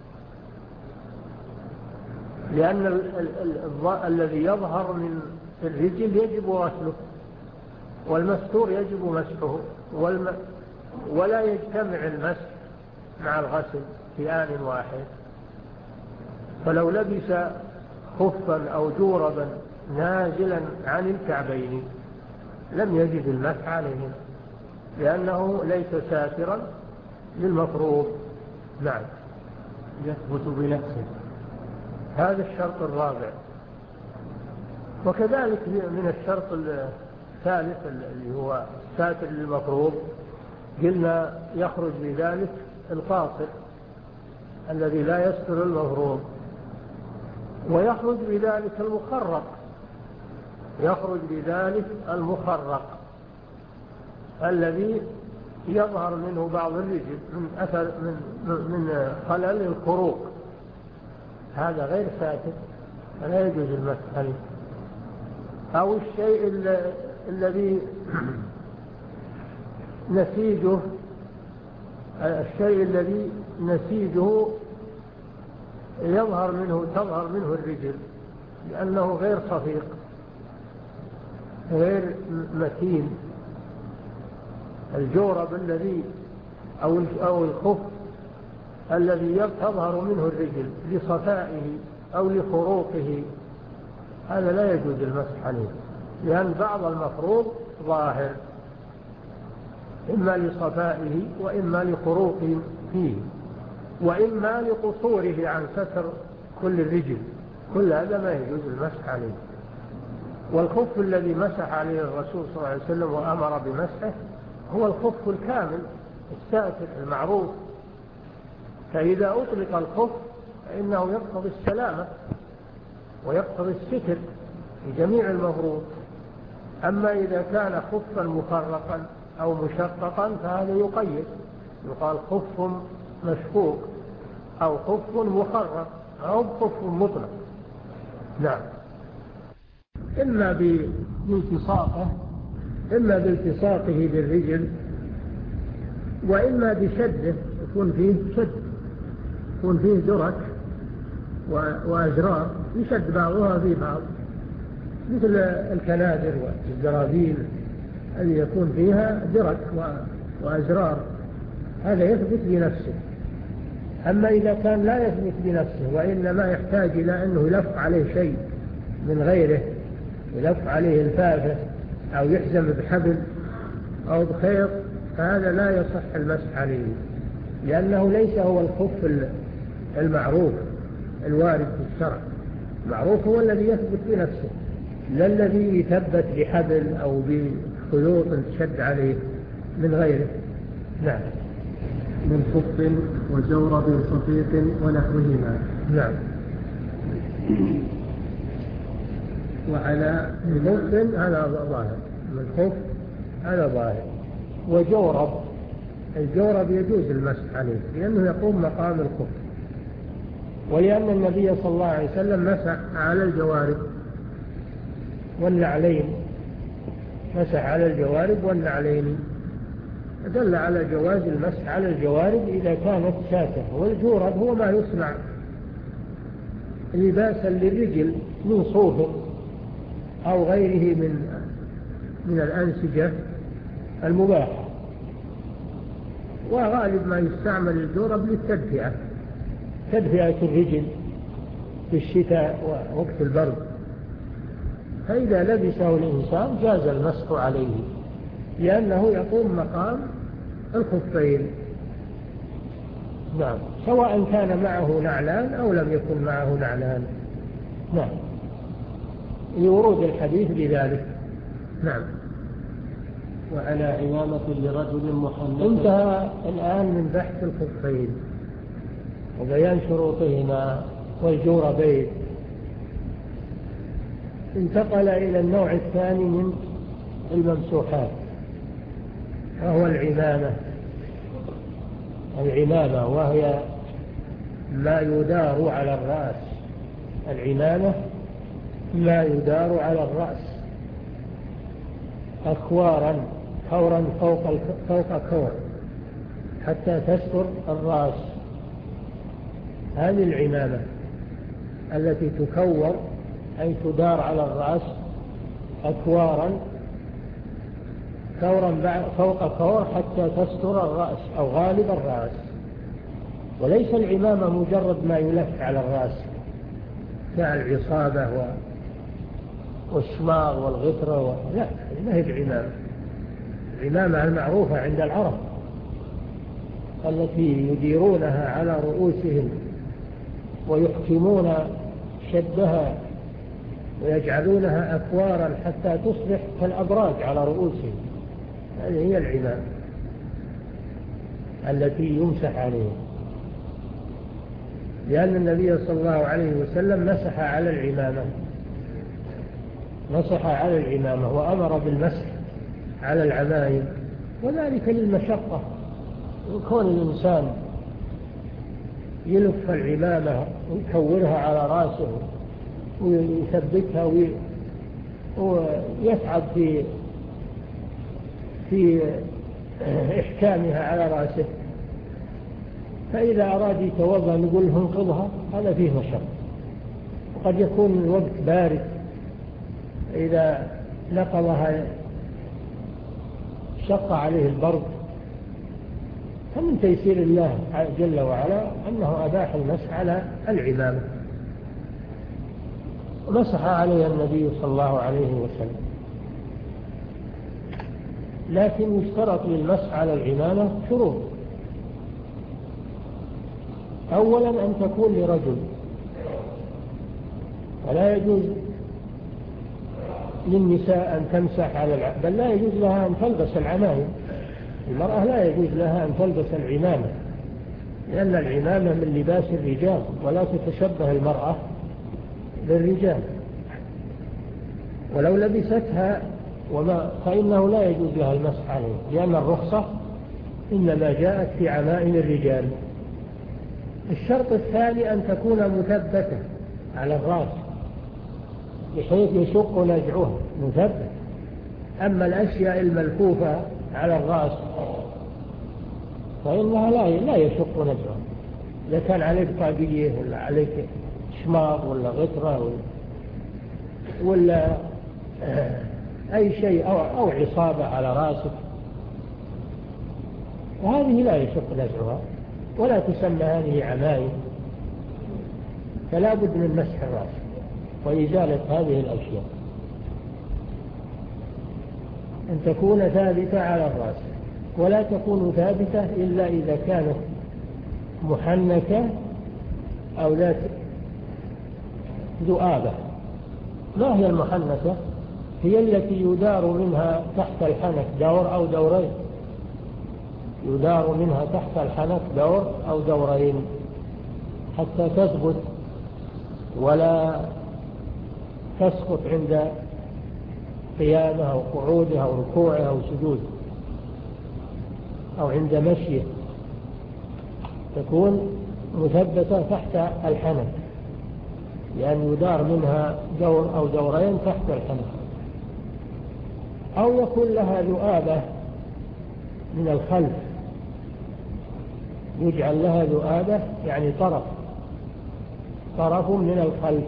لأن ال ال ال الذي يظهر من الرجل يجب غسله، والمستور يجب مسحه، ولا يجتمع المسح مع الغسل في آن واحد. فلو لبس خفا أو جوربا نازلا عن الكعبين لم يجد المسح عليه، لأنه ليس ساترا للمفروض. نعم. يثبت بنفسه. هذا الشرط الرابع. وكذلك من الشرط الثالث اللي هو ساتر للمفروض قلنا يخرج بذلك القاصر الذي لا يستر المفروض، ويخرج بذلك المخرق، يخرج بذلك المخرق الذي يظهر منه بعض الرجل من أثر من من خلل الخروق، هذا غير ساتر فلا يجوز المسح عليه. أو الشيء الذي نسيجه الشيء الذي نسيجه يظهر منه تظهر منه الرجل لأنه غير صفيق غير متين، الجورب الذي أو أو الخف الذي تظهر منه الرجل لصفائه أو لخروقه، هذا لا يجوز المسح عليه، لأن بعض المفروض ظاهر إما لصفائه وإما لخروقه فيه وإما لقصوره عن ستر كل الرجل، كل هذا ما يجوز المسح عليه. والخف الذي مسح عليه الرسول صلى الله عليه وسلم وأمر بمسحه هو الخف الكامل الساتر المعروف، فإذا أطلق الخف فإنه يقتضي السلامة ويقتضي الستر في جميع المفروض. أما إذا كان خفا مفرقا أو مشققا فهذا يقيد، يقال خف مشقوق أو خف مخرق أو خف مطلق. نعم. إما بالتصاقه إما بالتصاقه بالرجل وإما بشده، يكون فيه شد، يكون فيه درك وأزرار يشد بعضها في بعض، مثل الكنادر والزرابيل التي يكون فيها درك وأزرار هذا يثبت بنفسه. أما إذا كان لا يثبت بنفسه وإنما يحتاج إلى أنه يلف عليه شيء من غيره، يلف عليه الفافة أو يحزم بحبل أو بخيط، فهذا لا يصح المسح عليه، لأنه ليس هو الخف المعروف الوارد في الشرع. المعروف هو الذي يثبت بنفسه، لا الذي يثبت بحبل أو بخيوط تشد عليه من غيره. نعم. من خف وجورب صفيق ونحوهما. نعم. وعلى خف هذا ظاهر، من خف هذا ظاهر. وجورب، الجورب يجوز المسح عليه لأنه يقوم مقام الخف، ولأن النبي صلى الله عليه وسلم مسح على الجوارب والنعلين، مسح على الجوارب والنعلين، دل على جواز المسح على الجوارب إذا كانت ساترة. والجورب هو ما يصنع لباسا للرجل من صوف أو غيره من من الأنسجة المباحة، وغالب ما يستعمل الجورب للتدفئة، تدفئة الرجل في الشتاء ووقت البرد، فإذا لبسه الإنسان جاز المسح عليه لأنه يقوم مقام الخفين. نعم، سواء كان معه نعلان أو لم يكن معه نعلان. نعم، لورود الحديث بذلك. نعم. وعلى عمامة لرجل محنث. انتهى الآن من بحث الخفين وبيان شروطهما والجوربين. انتقل إلى النوع الثاني من الممسوحات، وهو العمامة. العمامة وهي ما يدار على الرأس. العمامة ما يدار على الرأس، أكوارا كورا فوق فوق كور حتى تستر الرأس. هذه العمامة التي تكور أي تدار على الرأس أكوارا كورا فوق كور حتى تستر الرأس أو غالب الرأس. وليس العمامة مجرد ما يلف على الرأس كالعصابة والشماغ والغترة و... لا، ما هي العمامة. العمامة المعروفة عند العرب التي يديرونها على رؤوسهم ويحكمون شدها ويجعلونها أكوارا حتى تصبح كالأبراج على رؤوسهم، هذه هي العمامة التي يمسح عليها. لأن النبي صلى الله عليه وسلم مسح على العمامة، مسح على العمامة وأمر بالمسح على العمائم، وذلك للمشقة. يكون الإنسان يلف العمامة ويكورها على رأسه ويثبتها ويتعب في في إحكامها على رأسه، فإذا أراد يتوضأ نقول له انقضها، هذا فيه مشقة. وقد يكون الوقت بارد، إذا نقضها شق عليه البرد. فمن تيسير الله جل وعلا أنه أباح المسح على العمامة، ومسح عليها النبي صلى الله عليه وسلم. لكن يشترط للمسح على العمامة شروط. أولا أن تكون لرجل، ولا يجوز للنساء أن تمسح على العمامة، بل لا يجوز لها أن تلبس العمائم. المرأة لا يجوز لها أن تلبس العمامة، لأن العمامة من لباس الرجال، ولا تتشبه المرأة بالرجال. ولو لبستها وما فإنه لا يجوز لها المسح عليه، لأن الرخصة إنما جاءت في عمائم الرجال. الشرط الثاني أن تكون مثبتة على الرأس بحيث يشق نزعها، مثبت. أما الأشياء الملفوفة على الرأس فإنها لا لا يشق نزعها. إذا كان عليك طاقية ولا عليك شماغ ولا غترة ولا, ولا أي شيء أو, أو عصابة على رأسك، وهذه لا يشق نزعها ولا تسمى هذه عمائم، فلا بد من مسح الرأس وإزالة هذه الأشياء، أن تكون ثابتة على الرأس، ولا تكون ثابتة إلا إذا كانت محنكة أو ذات ذؤابة. ما هي المحنكة؟ هي التي يدار منها تحت الحنك دور أو دورين، يدار منها تحت الحنك دور أو دورين حتى تثبت ولا تسقط عند قيامها أو قعودها أو ركوعها أو سجودها أو عند مشيه، تكون مثبتة تحت الحنك، لأن يدار منها دور أو دورين تحت الحنك. أو يكون لها ذؤابة من الخلف، يجعل لها ذؤابة يعني طرف طرف من الخلف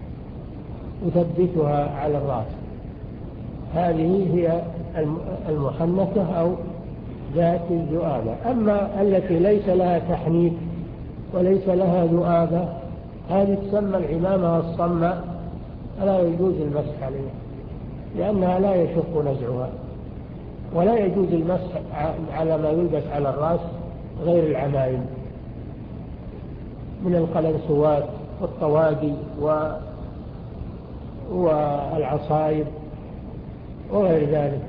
يثبتها على الرأس، هذه هي المحنكة أو ذات الذؤابة. أما التي ليس لها تحنيك وليس لها ذؤابة هذه تسمى العمامة الصماء، لا يجوز المسح عليها لأنها لا يشق نزعها، ولا يجوز المسح على ما يلبس على الرأس غير العمائم من القلنسوات والطواقي والعصايب وغير ذلك،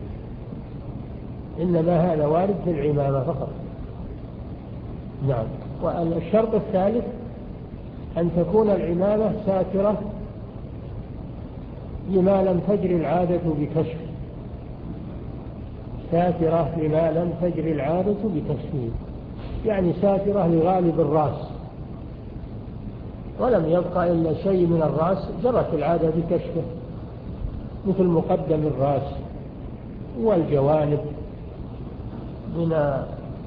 إنما هذا وارد في العمامة فقط. نعم. والشرط الثالث أن تكون العمامة ساترة لما لم تجري العادة بكشف، ساترة لما لم تجري العادة بكشفه، يعني ساترة لغالب الرأس ولم يبقى إلا شيء من الرأس جرت العادة بكشفه، مثل مقدم الرأس والجوانب من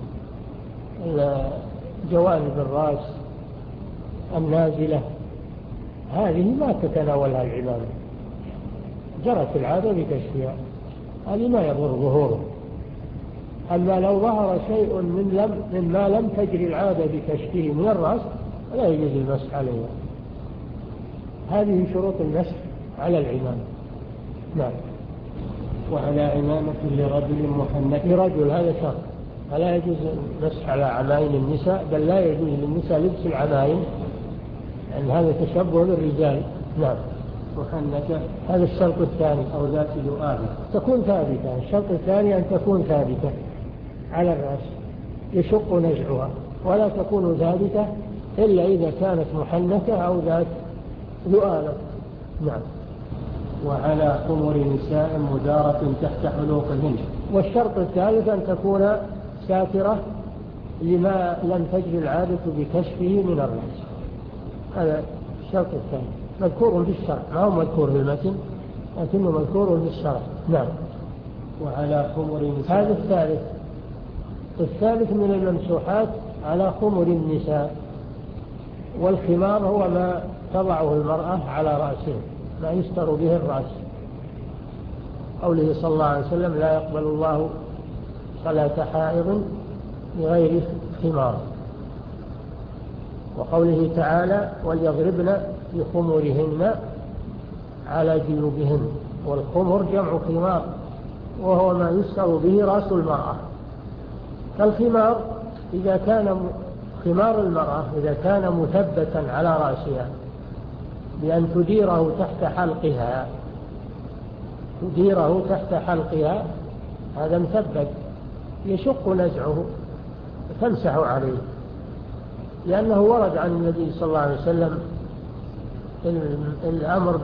جوانب الرأس النازلة، هذه ما تتناولها العمامة، جرت العادة بكشفها، هذه ما يضر ظهوره. أما لو ظهر شيء من لم مما لم تجري العادة بكشفه من الرأس لا يجوز المسح عليها. هذه شروط المسح على العمامة. نعم. وعلى عمامة لرجل محنك، لرجل هذا شرط، فلا يجوز المسح على عمائم النساء، بل لا يجوز للنساء لبس العمائم لأن هذا تشبه بالرجال. نعم. محنكة هذا الشرط الثاني. أو ذات ذؤابة تكون ثابتة. الشرط الثاني أن تكون ثابتة على الرأس يشق نزعها، ولا تكون ثابتة إلا إذا كانت محنكة أو ذات ذؤابة. نعم. وعلى خمر نساء مدارة تحت حلوقهن. والشرط الثالث أن تكون ساترة لما لم تجري العادة بكشفه من الرأس، هذا الشرط الثاني مذكور في الشرع، ما هو مذكور في المتن لكنه مذكور في الشرع. نعم. وعلى خمر نساء. هذا الثالث. الثالث من الممسوحات على خمر النساء، والخمار هو ما تضعه المرأة على رأسها، ما يستر به الرأس، قوله صلى الله عليه وسلم لا يقبل الله صلاة حائض بغير خمار، وقوله تعالى وليضربن بخمرهن على جيوبهن، والخمر جمع خمار وهو ما يستر به رأس المرأة. فالخمار إذا كان خمار المرأة إذا كان مثبتا على رأسها بأن تديره تحت حلقها تديره تحت حلقها هذا مثبت يشق نزعه تمسح عليه، لأنه ورد عن النبي صلى الله عليه وسلم الأمر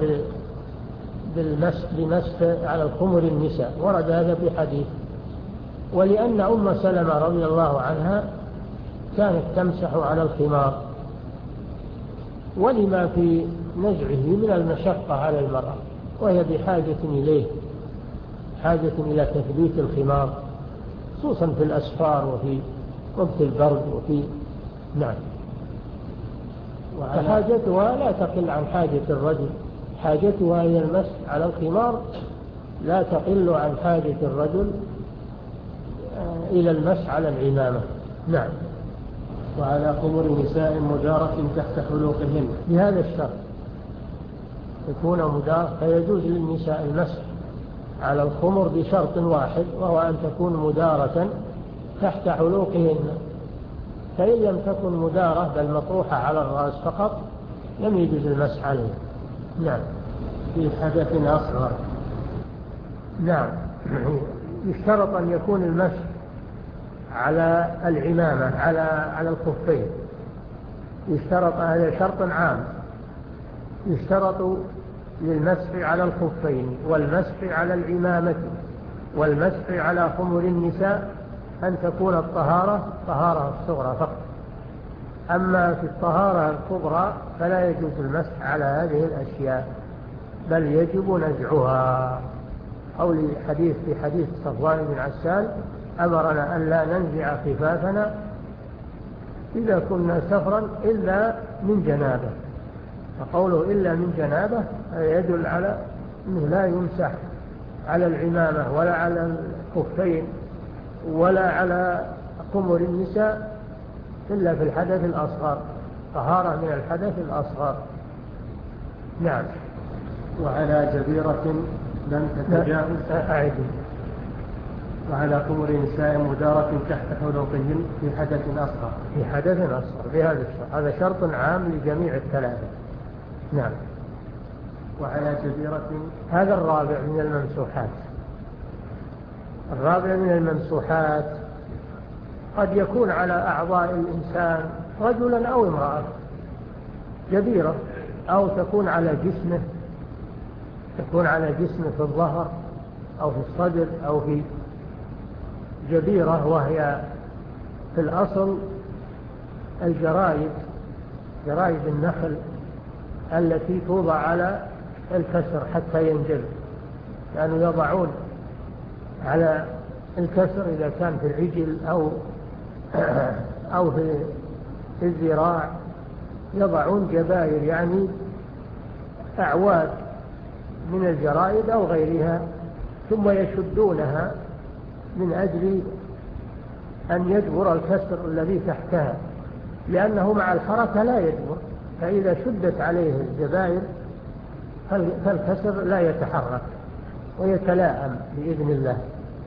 بالمسح على الخمر النساء، ورد هذا في حديث. ولأن أم سلمة رضي الله عنها كانت تمسح على الخمار، ولما في نزعه من المشقة على المرأة، وهي بحاجة إليه، حاجة إلى تثبيت الخمار خصوصا في الأسفار وفي وقت البرد وفي. نعم. فحاجتها لا تقل عن حاجة الرجل، حاجتها إلى المسح على الخمار لا تقل عن حاجة الرجل إلى المسح على العمامة. نعم. وعلى خمر نساء مدارة تحت حلوقهن بهذا الشرط يكون مدار، فيجوز للنساء المسح على الخمر بشرط واحد، وهو أن تكون مدارة تحت حلوقهن. فإن لم تكن مدارة بل مطروحة على الرأس فقط لم يجوز المسح عليه. نعم. في حدث أصغر. نعم. يشترط أن يكون المسح على العمامة على على الخفين، يشترط، هذا شرط عام، يشترط للمسح على الخفين والمسح على العمامة والمسح على خمر النساء أن تكون الطهارة طهارة الصغرى فقط. أما في الطهارة الكبرى فلا يجوز المسح على هذه الأشياء، بل يجب نزعها. أو لحديث في حديث صفوان بن عسال أمرنا أن لا ننزع خفافنا إذا كنا سفرا إلا من جنابه، فقوله إلا من جنابه يدل على أنه لا يمسح على العمامة ولا على الخفين ولا على خمر النساء إلا في الحدث الأصغر، طهارة من الحدث الأصغر. نعم. وعلى جبيرة لم تتجاوز أعد. وعلى خمر نساء مدارة تحت حلوقهن في حدث أصغر. في حدث أصغر بهذا الشرط، هذا شرط عام لجميع الثلاثة. نعم. وعلى جبيرة، هذا الرابع من الممسوحات. الرابع من الممسوحات قد يكون على أعضاء الإنسان رجلا أو امرأة جبيرة، أو تكون على جسمه، تكون على جسمه في الظهر أو في الصدر أو في جبيرة، وهي في الأصل الجرائد، جرائد النخل التي توضع على الكسر حتى ينجل، لأنه يضعون على الكسر إذا كان في العجل أو أو في الذراع، يضعون جبائر يعني أعواد من الجرائد أو غيرها، ثم يشدونها من أجل أن يجبر الكسر الذي تحتها، لأنه مع الحركة لا يجبر، فإذا شدت عليه الجبائر فالكسر لا يتحرك ويتلائم بإذن الله.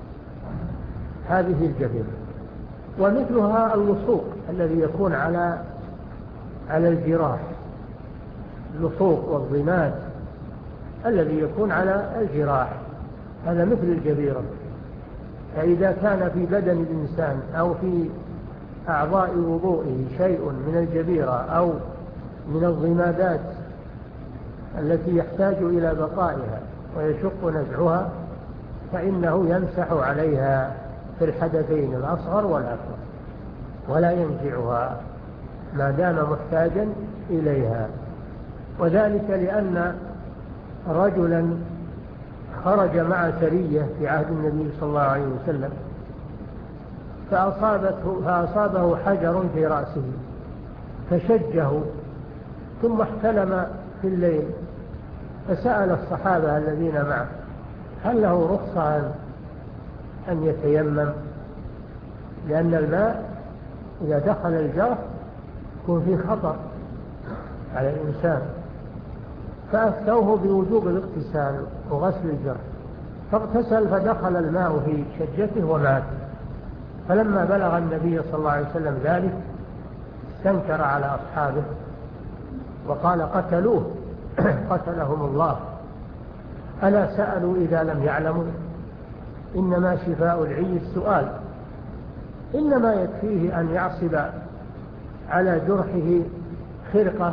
هذه الجبيرة. ومثلها اللصوق الذي يكون على على الجراح، اللصوق والضمات الذي يكون على الجراح، هذا مثل الجبيرة. فإذا كان في بدن الإنسان أو في أعضاء وضوئه شيء من الجبيرة أو من الضمادات التي يحتاج إلى بقائها ويشق نزعها، فإنه يمسح عليها في الحدثين الأصغر والأكبر ولا ينزعها ما دام محتاجا إليها. وذلك لأن رجلا خرج مع سرية في عهد النبي صلى الله عليه وسلم فأصابته فأصابه حجر في رأسه فشجه، ثم احتلم في الليل، فسأل الصحابة الذين معه هل له رخصة أن يتيمم، لأن الماء إذا دخل الجرح يكون فيه خطر على الإنسان، فأفتوه بوجوب الاغتسال وغسل الجرح، فاغتسل فدخل الماء في شجته ومات. فلما بلغ النبي صلى الله عليه وسلم ذلك استنكر على أصحابه وقال قتلوه قتلهم الله، ألا سألوا إذا لم يعلموا؟ إنما شفاء العي السؤال، إنما يكفيه أن يعصب على جرحه خرقة،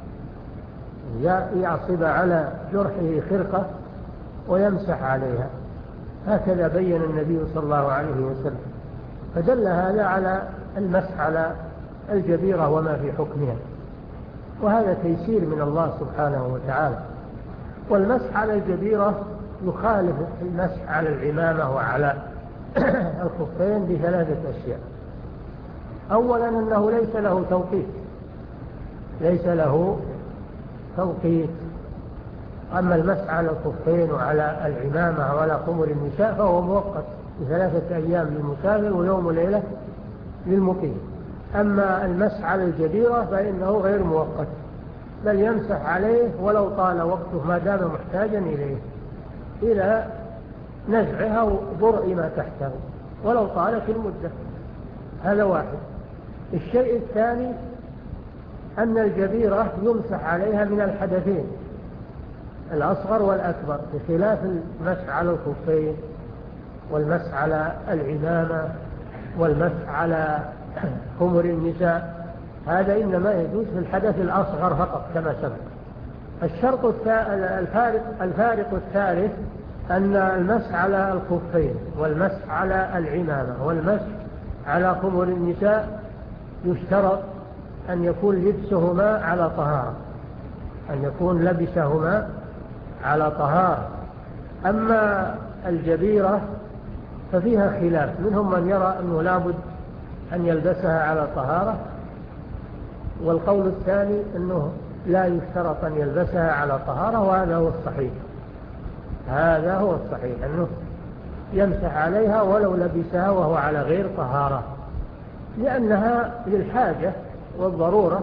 يعصب على جرحه خرقة ويمسح عليها، هكذا بين النبي صلى الله عليه وسلم. فدل هذا على المسح على الجبيرة وما في حكمها، وهذا تيسير من الله سبحانه وتعالى. والمسح على الجبيرة يخالف المسح على العمامة وعلى الخفين بثلاثة أشياء. أولا أنه ليس له توقيت، ليس له توقيت أما المسح على الخفين وعلى العمامة وعلى خمر النساء فهو مؤقت بثلاثة أيام للمسافر ويوم وليلة للمقيم. أما المسح على الجبيرة فإنه غير مؤقت، بل يمسح عليه ولو طال وقته ما دام محتاجا إليه إلى نزعها وبرء ما تحته ولو طالت المدة. هذا واحد. الشيء الثاني أن الجبيرة يمسح عليها من الحدثين الأصغر والأكبر، بخلاف المسح على الخفين والمسح على العمامة والمسح على خمر النساء. هذا إنما يجوز في الحدث الأصغر فقط كما سبق. الشرط الفارق, الفارق الثالث أن المسح على الخفين والمسح على العمامة والمسح على خمر النساء يشترط أن يكون لبسهما على طهارة، أن يكون لبسهما على طهارة. أما الجبيرة ففيها خلاف، منهم من يرى أنه لابد أن يلبسها على طهارة، والقول الثاني أنه لا يشترط أن يلبسها على طهارة، وهذا هو الصحيح. هذا هو الصحيح أنه يمسح عليها ولو لبسها وهو على غير طهارة، لأنها للحاجة والضرورة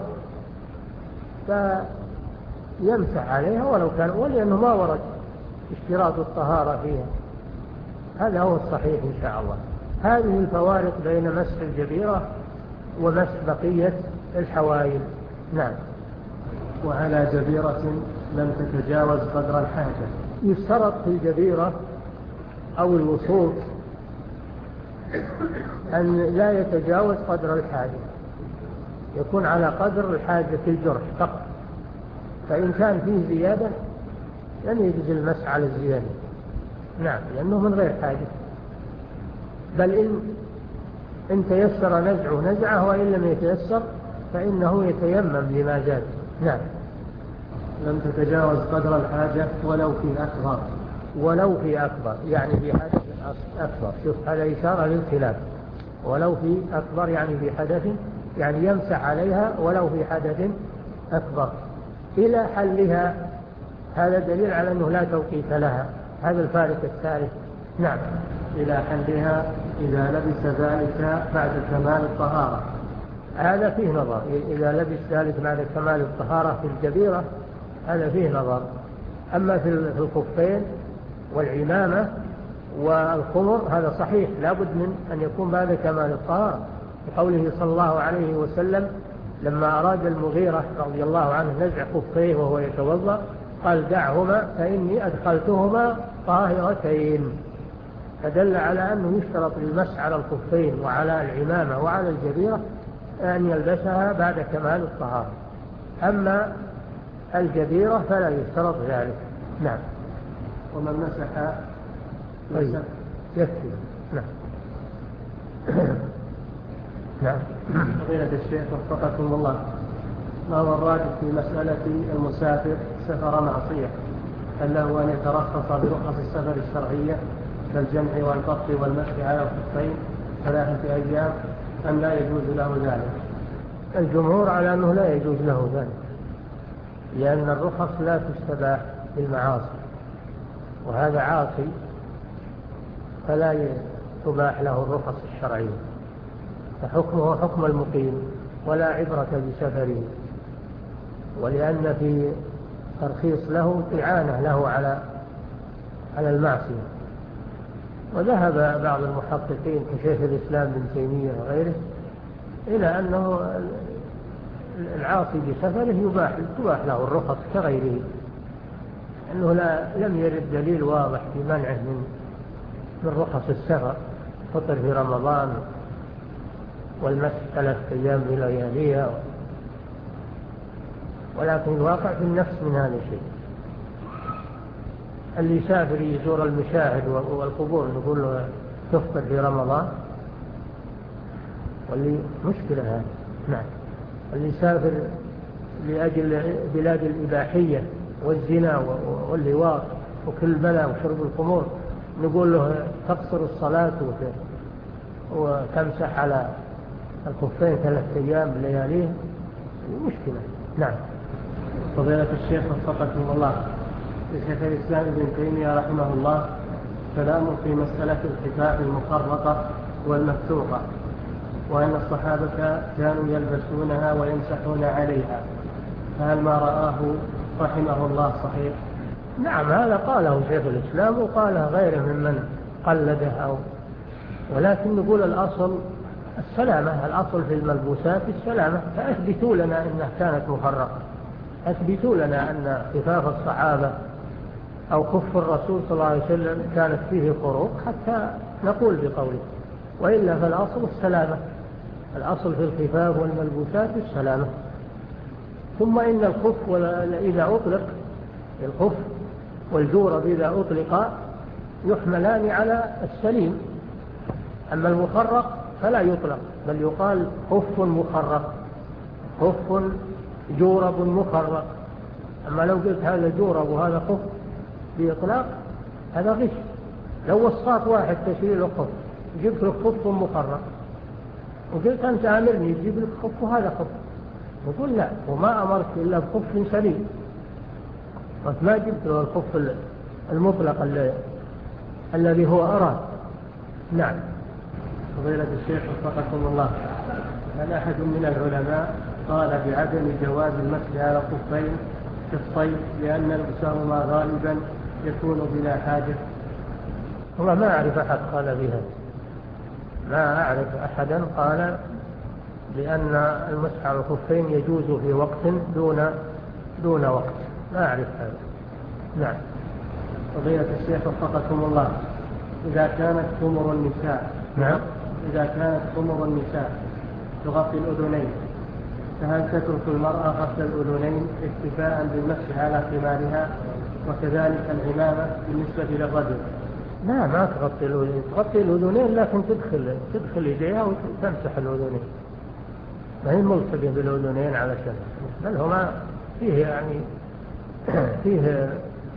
فيمسح عليها ولو كان، ولأنه ما ورد اشتراط الطهارة فيها. هذا هو الصحيح إن شاء الله. هذه الفوارق بين مسح الجبيرة ومسح بقية الحوائل. نعم. وعلى جبيرة لم تتجاوز قدر الحاجة. يشترط في الجبيرة أو الوسوط أن لا يتجاوز قدر الحاجة، يكون على قدر الحاجة في الجرح فقط، فإن كان فيه زيادة لم يجوز المسح على الزيادة. نعم، لأنه من غير حاجة، بل إن, إن تيسر نزعه نزعه، وإن لم يتيسر فإنه يتيمم لما زاد. نعم. لم تتجاوز قدر الحاجة ولو في أكبر. ولو في أكبر يعني في حدث أكبر. شوف هذا إشارة للخلاف. ولو في أكبر يعني في حدث، يعني يمسح عليها ولو في حدث أكبر إلى حلها. هذا دليل على أنه لا توقيت لها. هذا الفارق الثالث. نعم. إلى حلها إذا لبس ذلك بعد كمال الطهارة. هذا فيه نظر. إذا لبس ذلك بعد كمال الطهارة في الجبيرة هذا فيه نظر. أما في الخفين والعمامة والخمر هذا صحيح، لابد من أن يكون بعد كمال الطهارة، بقوله صلى الله عليه وسلم لما أراد المغيرة رضي الله عنه نزع خفيه وهو يتوضأ قال دعهما فإني أدخلتهما طاهرتين، فدل على أنه يشترط للمسح على الخفين وعلى العمامة وعلى الجبيرة أن يلبسها بعد كمال الطهارة. أما الجبيرة فلا يشترط ذلك. نعم. ومن مسح طيب يكفي. نعم. نعم. فضيلة الشيخ وفقكم الله، ما هو الراجح في مسألة المسافر سفر معصية؟ هل له أن يترخص برخص السفر الشرعية كالجمع والقصد والمسح على الخفين ثلاثة أيام أم لا يجوز له ذلك؟ الجمهور على أنه لا يجوز له ذلك، لأن الرخص لا تستباح بالمعاصي، وهذا عاصي فلا تباح له الرخص الشرعية، فحكمه حكم المقيم ولا عبرة بسفره، ولأن في ترخيص له إعانة له على على المعصية. وذهب بعض المحققين كشيخ الإسلام بن تيمية وغيره إلى أنه العاصي بسفره يباح تباح له الرخص كغيره، أنه لا لم يرد دليل واضح في منعه من من رخص السفر، فطر في رمضان والمسح ثلاث أيام بلياليها، ولكن الواقع في النفس من هذا الشيء. اللي يسافر يزور المشاهد والقبور نقول له تفطر في رمضان، واللي مشكلة هذا. نعم. اللي يسافر لأجل بلاد الإباحية والزنا واللواط وكل بلا وشرب الخمور نقول له تقصر الصلاة وتمسح على الخفين ثلاث أيام بلياليه، مشكلة. نعم. فضيلة الشيخ وفقكم الله، لشيخ الإسلام ابن تيمية رحمه الله كلام في مسألة الخفاف المفرقة والمفتوحة، وأن الصحابة كانوا يلبسونها ويمسحون عليها، فهل ما رآه رحمه الله صحيح؟ نعم، هذا قاله شيخ الإسلام وقاله غيره ممن قلده، أو ولكن نقول الأصل السلامة، الأصل في الملبوسات السلامة، فأثبتوا لنا أنها كانت مفرقة، أثبتوا لنا أن خفاف الصحابة أو خف الرسول صلى الله عليه وسلم كانت فيه فروق حتى نقول بقوله، وإلا فالأصل السلامة، الأصل في الخفاف والملبوسات السلامة. ثم إن الخف إذا أطلق، الخف والجورب إذا أطلق يحملان على السليم، أما المفرق فلا يطلق، بل يقال خف مفرق، خف جورب مفرق. أما لو قلت هذا جورب وهذا خف بإطلاق هذا غش. لو وصفات واحد تشيل له خف جبت له خف مفرق وقلت أنت أمرني تجيب لك خف وهذا خف، نقول لا، وما أمرت إلا بخف سليم، ما جبت له الخف المطلق الذي هو أراد. نعم. فضيلة الشيخ وفقكم الله، هل أحد من العلماء قال بعدم جواز المسح على الخفين في الصيف لأن لبسهما غالبا يكون بلا حاجة؟ والله ما أعرف أحد قال بها، ما أعرف أحدا قال بأن المسح على الخفين يجوز في وقت دون دون وقت، ما أعرف هذا. نعم. فضيلة الشيخ وفقكم الله، إذا كانت خمر النساء نعم إذا كانت خمر النساء تغطي الأذنين، فهل تترك المرأة غسل الأذنين اكتفاء بالمسح على خمارها، وكذلك العمامة بالنسبة للرجل؟ لا، ما تغطي الأذنين، تغطي الأذنين لكن تدخل تدخل يديها وتمسح الأذنين، ما هي ملتقية بالأذنين على شكل، بل هما فيه يعني فيه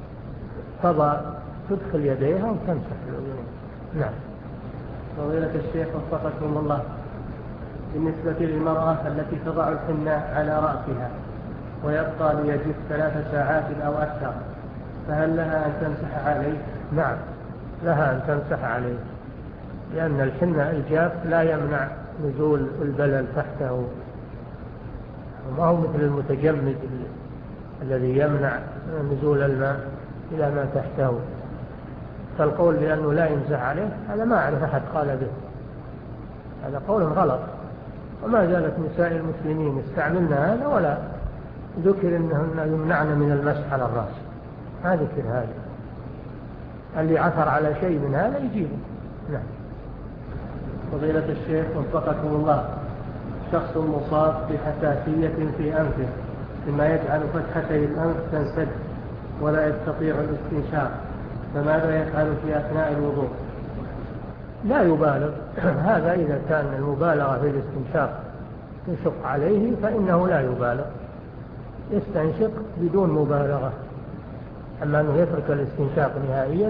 فضاء تدخل يديها وتمسح الأذنين. نعم. فضيلة الشيخ وفقكم الله، بالنسبة للمرأة التي تضع الحناء على رأسها ويبقى ليجف ثلاث ساعات أو أكثر، فهل لها أن تمسح عليه؟ نعم، لها أن تمسح عليه، لأن الحناء الجاف لا يمنع نزول البلل تحته، وما هو مثل المتجمد الذي يمنع نزول الماء إلى ما تحته، فالقول بأنه لا يمسح عليه هذا ما أعرف أحد قال به، هذا قول غلط، وما زالت نساء المسلمين استعملنا هذا ولا ذكر أنهن يمنعن من المسح على الرأس، ما ذكر هذا، اللي عثر على شيء من هذا يجيبه. نعم. فضيلة الشيخ وفقكم الله، شخص مصاب بحساسية في أنفه مما يجعل فتحتي الأنف تنسد ولا يستطيع الاستنشاق، فماذا يفعل في أثناء الوضوء؟ لا يبالغ، هذا إذا كان المبالغة في الاستنشاق يشق عليه فإنه لا يبالغ، يستنشق بدون مبالغة، أما أنه يترك الاستنشاق نهائيا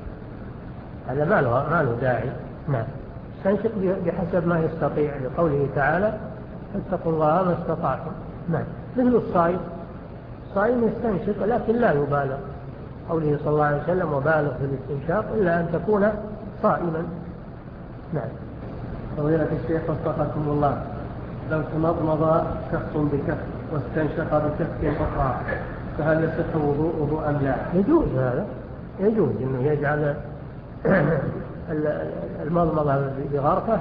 هذا ما له, ما له داعي. نعم. يستنشق بحسب ما يستطيع، لقوله تعالى فاتقوا الله ما استطعتم. نعم. مثل الصائم، الصائم يستنشق لكن لا يبالغ، قوله صلى الله عليه وسلم وبالغ في الاستنشاق إلا أن تكون صائما. نعم. فضيلة الشيخ وفقكم الله، لو تمضمض كف بكف واستنشق بكف أخرى فهل يصح وضوءه أم لا؟ يجوز هذا، يجوز أنه يجعل المضمضة بغرفة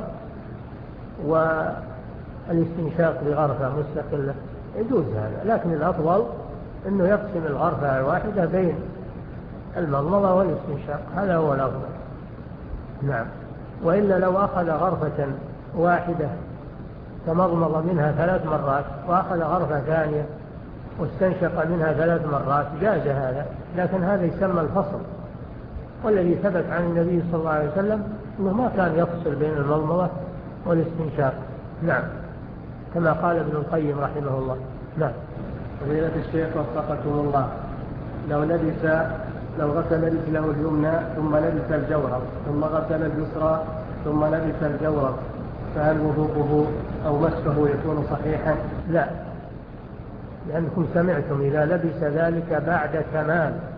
والاستنشاق بغرفة مستقلة، يجوز هذا، لكن الأفضل أنه يقسم الغرفة الواحدة بين المضمضة والاستنشاق، هذا هو الأفضل. نعم. وإلا لو أخذ غرفة واحدة تمضمض منها ثلاث مرات وأخذ غرفة ثانية واستنشق منها ثلاث مرات جاز هذا، لكن هذا يسمى الفصل، والذي ثبت عن النبي صلى الله عليه وسلم أنه ما كان يفصل بين المضمضة والاستنشاق. نعم، كما قال ابن القيم رحمه الله. نعم. فضيلة الشيخ وفقكم الله، لو لبس لو غسل رجله اليمنى ثم لبس الجورب ثم غسل اليسرى ثم لبس الجورب، فهل وضوءه أو مسحه يكون صحيحا؟ لا، لأنكم سمعتم إذا لبس ذلك بعد كمال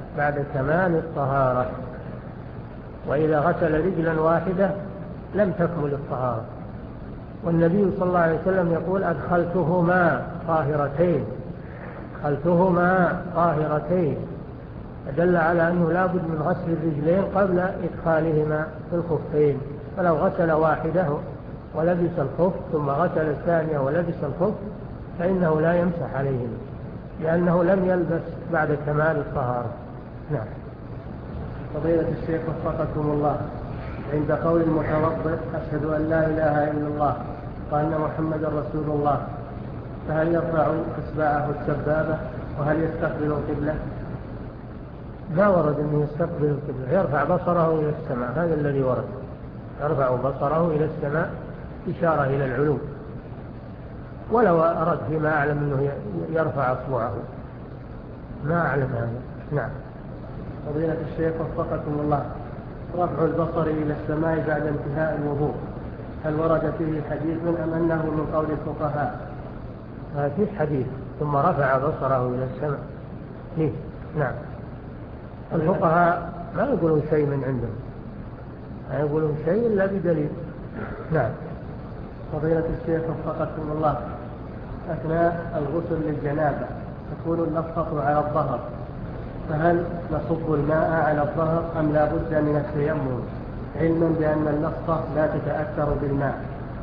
بعد كمال الطهارة. وإذا غسل رجلا واحدة لم تكمل الطهارة. والنبي صلى الله عليه وسلم يقول أدخلتهما طاهرتين أدخلتهما طاهرتين دل على أنه لا بد من غسل الرجلين قبل إدخالهما في الخفين. فلو غسل واحدة ولبس الخف ثم غسل الثانية ولبس الخف فإنه لا يمسح عليهما لأنه لم يلبس بعد كمال الطهارة. نعم. فضيلة الشيخ وفقكم الله، عند قول المتوضئ أشهد أن لا إله إلا الله وأن محمد رسول الله، فهل يرفع إصبعه السبابة وهل يستقبل القبلة؟ ما ورد أنه يستقبل القبلة، يرفع بصره إلى السماء، هذا الذي ورد، يرفع بصره إلى السماء إشارة إلى العلو. ولو أرد فيما أعلم أنه يرفع أصبعه، ما أعلم هذا. نعم. فضيلة الشيخ وفقكم الله، رفع البصر إلى السماء بعد انتهاء الوضوء هل ورد فيه حديث أم أنه من قول الفقهاء؟ في حديث ثم رفع بصره إلى السماء ليه؟ نعم. الفقهاء ما يقولون شيء من عندهم، ما يقولون شيء إلا بدليل. نعم. فضيلة الشيخ وفقكم الله، أثناء الغسل للجنابة تكون اللفظة على الظهر، فهل نصب الماء على الظهر أم لا بد من التيمم، علما بأن اللفظة لا تتأثر بالماء؟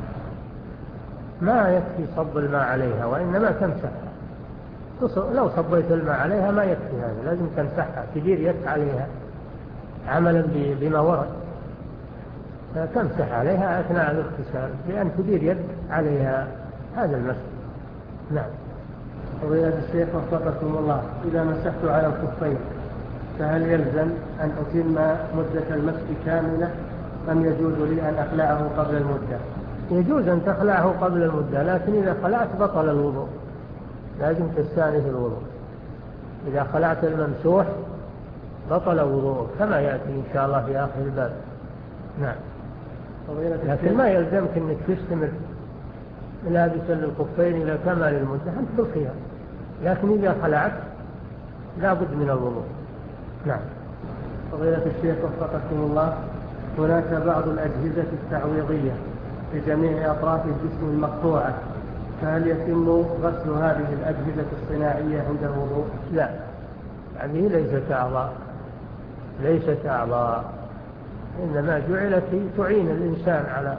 ما يكفي صب الماء عليها وإنما تمسح. لو صبيت الماء عليها ما يكفي هذا، لازم تمسحها، تدير يد عليها عملا بما ورد، فتمسح عليها أثناء الاغتسال بأن تدير يد عليها، هذا المسح. نعم. فضيلة الشيخ وفقكم الله، إذا مسحت على الخفين فهل يلزم أن أتم مدة المسح كاملة أم يجوز لي أن أخلعه قبل المدة؟ يجوز أن تخلعه قبل المدة، لكن إذا خلعت بطل الوضوء، لازم تستانف الوضوء. إذا خلعت الممسوح بطل وضوء كما يأتي إن شاء الله في آخر الباب. نعم. لكن ما يلزمك أنك تستمر لابسا للخفين إلى كمال المدة، أنت بالخيار، لكن إذا خلعت لا بد من الوضوء. نعم. فضيلة الشيخ وفقكم الله، هناك بعض الأجهزة التعويضية في جميع أطراف الجسم المقطوعة، فهل يتم غسل هذه الأجهزة الصناعية عند الوضوء؟ لا، هذه ليست أعضاء، ليست أعضاء، إنما جعلت تعين الإنسان على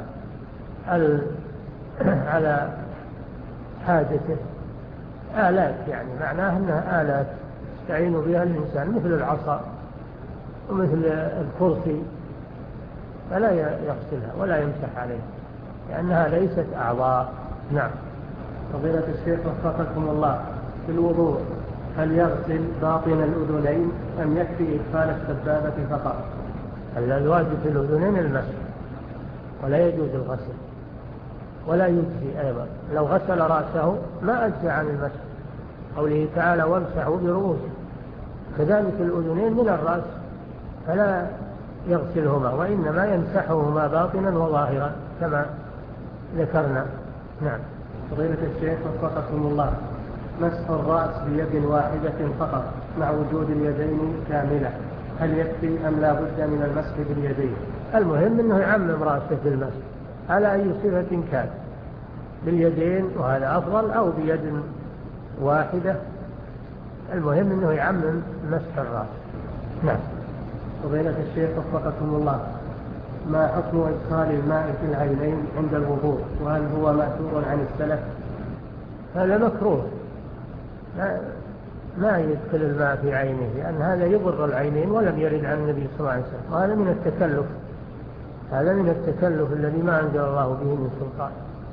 على حاجته، آلات، يعني معناه أنها آلات يستعين بها الإنسان مثل العصا ومثل الكرسي، فلا يغسلها ولا يمسح عليها لأنها ليست أعضاء. نعم. فضيلة الشيخ وفقكم الله، في الوضوء هل يغسل باطن الأذنين أم يكفي إدخال السبابة فقط؟ الواجب في الأذنين المسح، ولا يجوز الغسل، ولا يجزي أيضا لو غسل رأسه ما أجزى عن المسح، قوله تعالى وامسحوا برؤوسكم، كذلك الأذنين من الرأس فلا يغسلهما وإنما يمسحهما باطنا وظاهرا كما ذكرنا. نعم. فضيلة الشيخ وفقكم الله، مسح الرأس بيد واحدة فقط مع وجود اليدين كاملة، هل يكفي أم لا بد من المسح باليدين؟ المهم أنه يعمم رأسه في المسح على أي صفة كان، باليدين وهذا أفضل، أو بيد واحدة، المهم أنه يعمم مسح الرأس. نعم. فضيلة الشيخ وفقكم الله، ما حكم إدخال الماء في العينين عند الوضوء، وهل هو مأثور عن السلف؟ هذا مكروه، ما, ما يدخل الماء في عينه، لأن هذا يضر العينين ولم يرد عن النبي صلى الله عليه وسلم، وهذا من التكلف، هذا من التكلف الذي ما أنزل الله به من سلطان،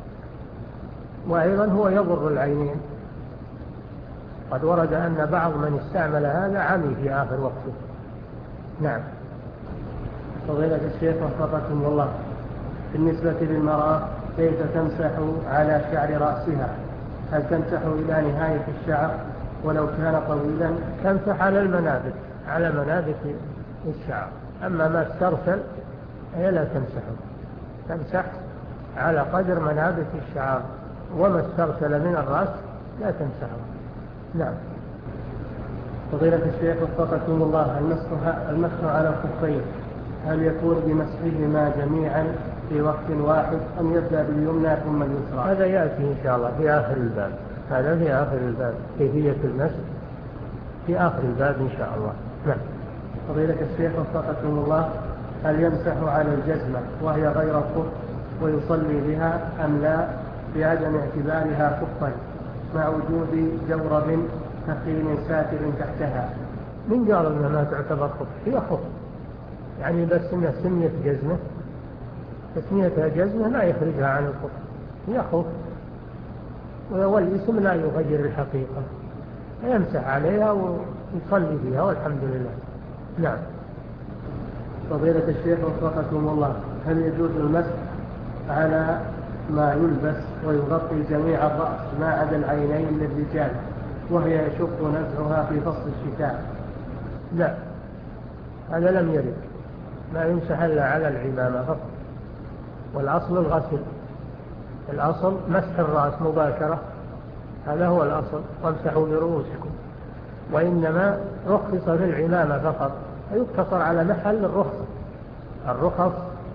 وأيضا هو يضر العينين، قد ورد أن بعض من استعمل هذا عمي في آخر وقته. نعم. فضيلة الشيخ وفقكم الله، بالنسبة للمرأة كيف تمسح على شعر رأسها؟ هل تمسح إلى نهاية الشعر ولو كان طويلا؟ تمسح على المنابت، على منابت الشعر، أما ما استرسل هي لا تمسحه، تمسح على قدر منابت الشعر، وما استرسل من الرأس لا تمسحه. نعم. فضيلة الشيخ وفقكم الله، المسح المسح على الخفين هل يكون بمسحهما جميعا في وقت واحد أم يبدأ باليمنى ثم اليسرى؟ هذا يأتي إن شاء الله في آخر الباب، هذا في آخر الباب كيفية المسح في آخر الباب إن شاء الله. نعم. فضيلة الشيخ وفقكم الله، هل يمسح على الجزمة وهي غير الخف ويصلي بها أم لا بعدم اعتبارها خفا مع وجود جورب ثخين ساتر تحتها؟ من قال أنها ما تعتبر خف؟ هي خف يعني، بس إنها سمية جزمة، تسميتها جزمة لا يخرجها عن الخف، هي خف والاسم لا يغير الحقيقة، يمسح عليها ويصلي بها والحمد لله. نعم. فضيلة الشيخ وفقكم الله، هل يجوز المسح على ما يلبس ويغطي جميع الرأس ما عدا العينين للرجال وهي يشق نزعها في فصل الشتاء؟ لا، هذا لم يرد، ما يمسح إلا على العمامة فقط، والأصل الغسل، الأصل مسح الرأس مباشرة، هذا هو الأصل، وامسحوا برؤوسكم، وإنما رخص في العمامة فقط، يقتصر على محل الرخص، الرخص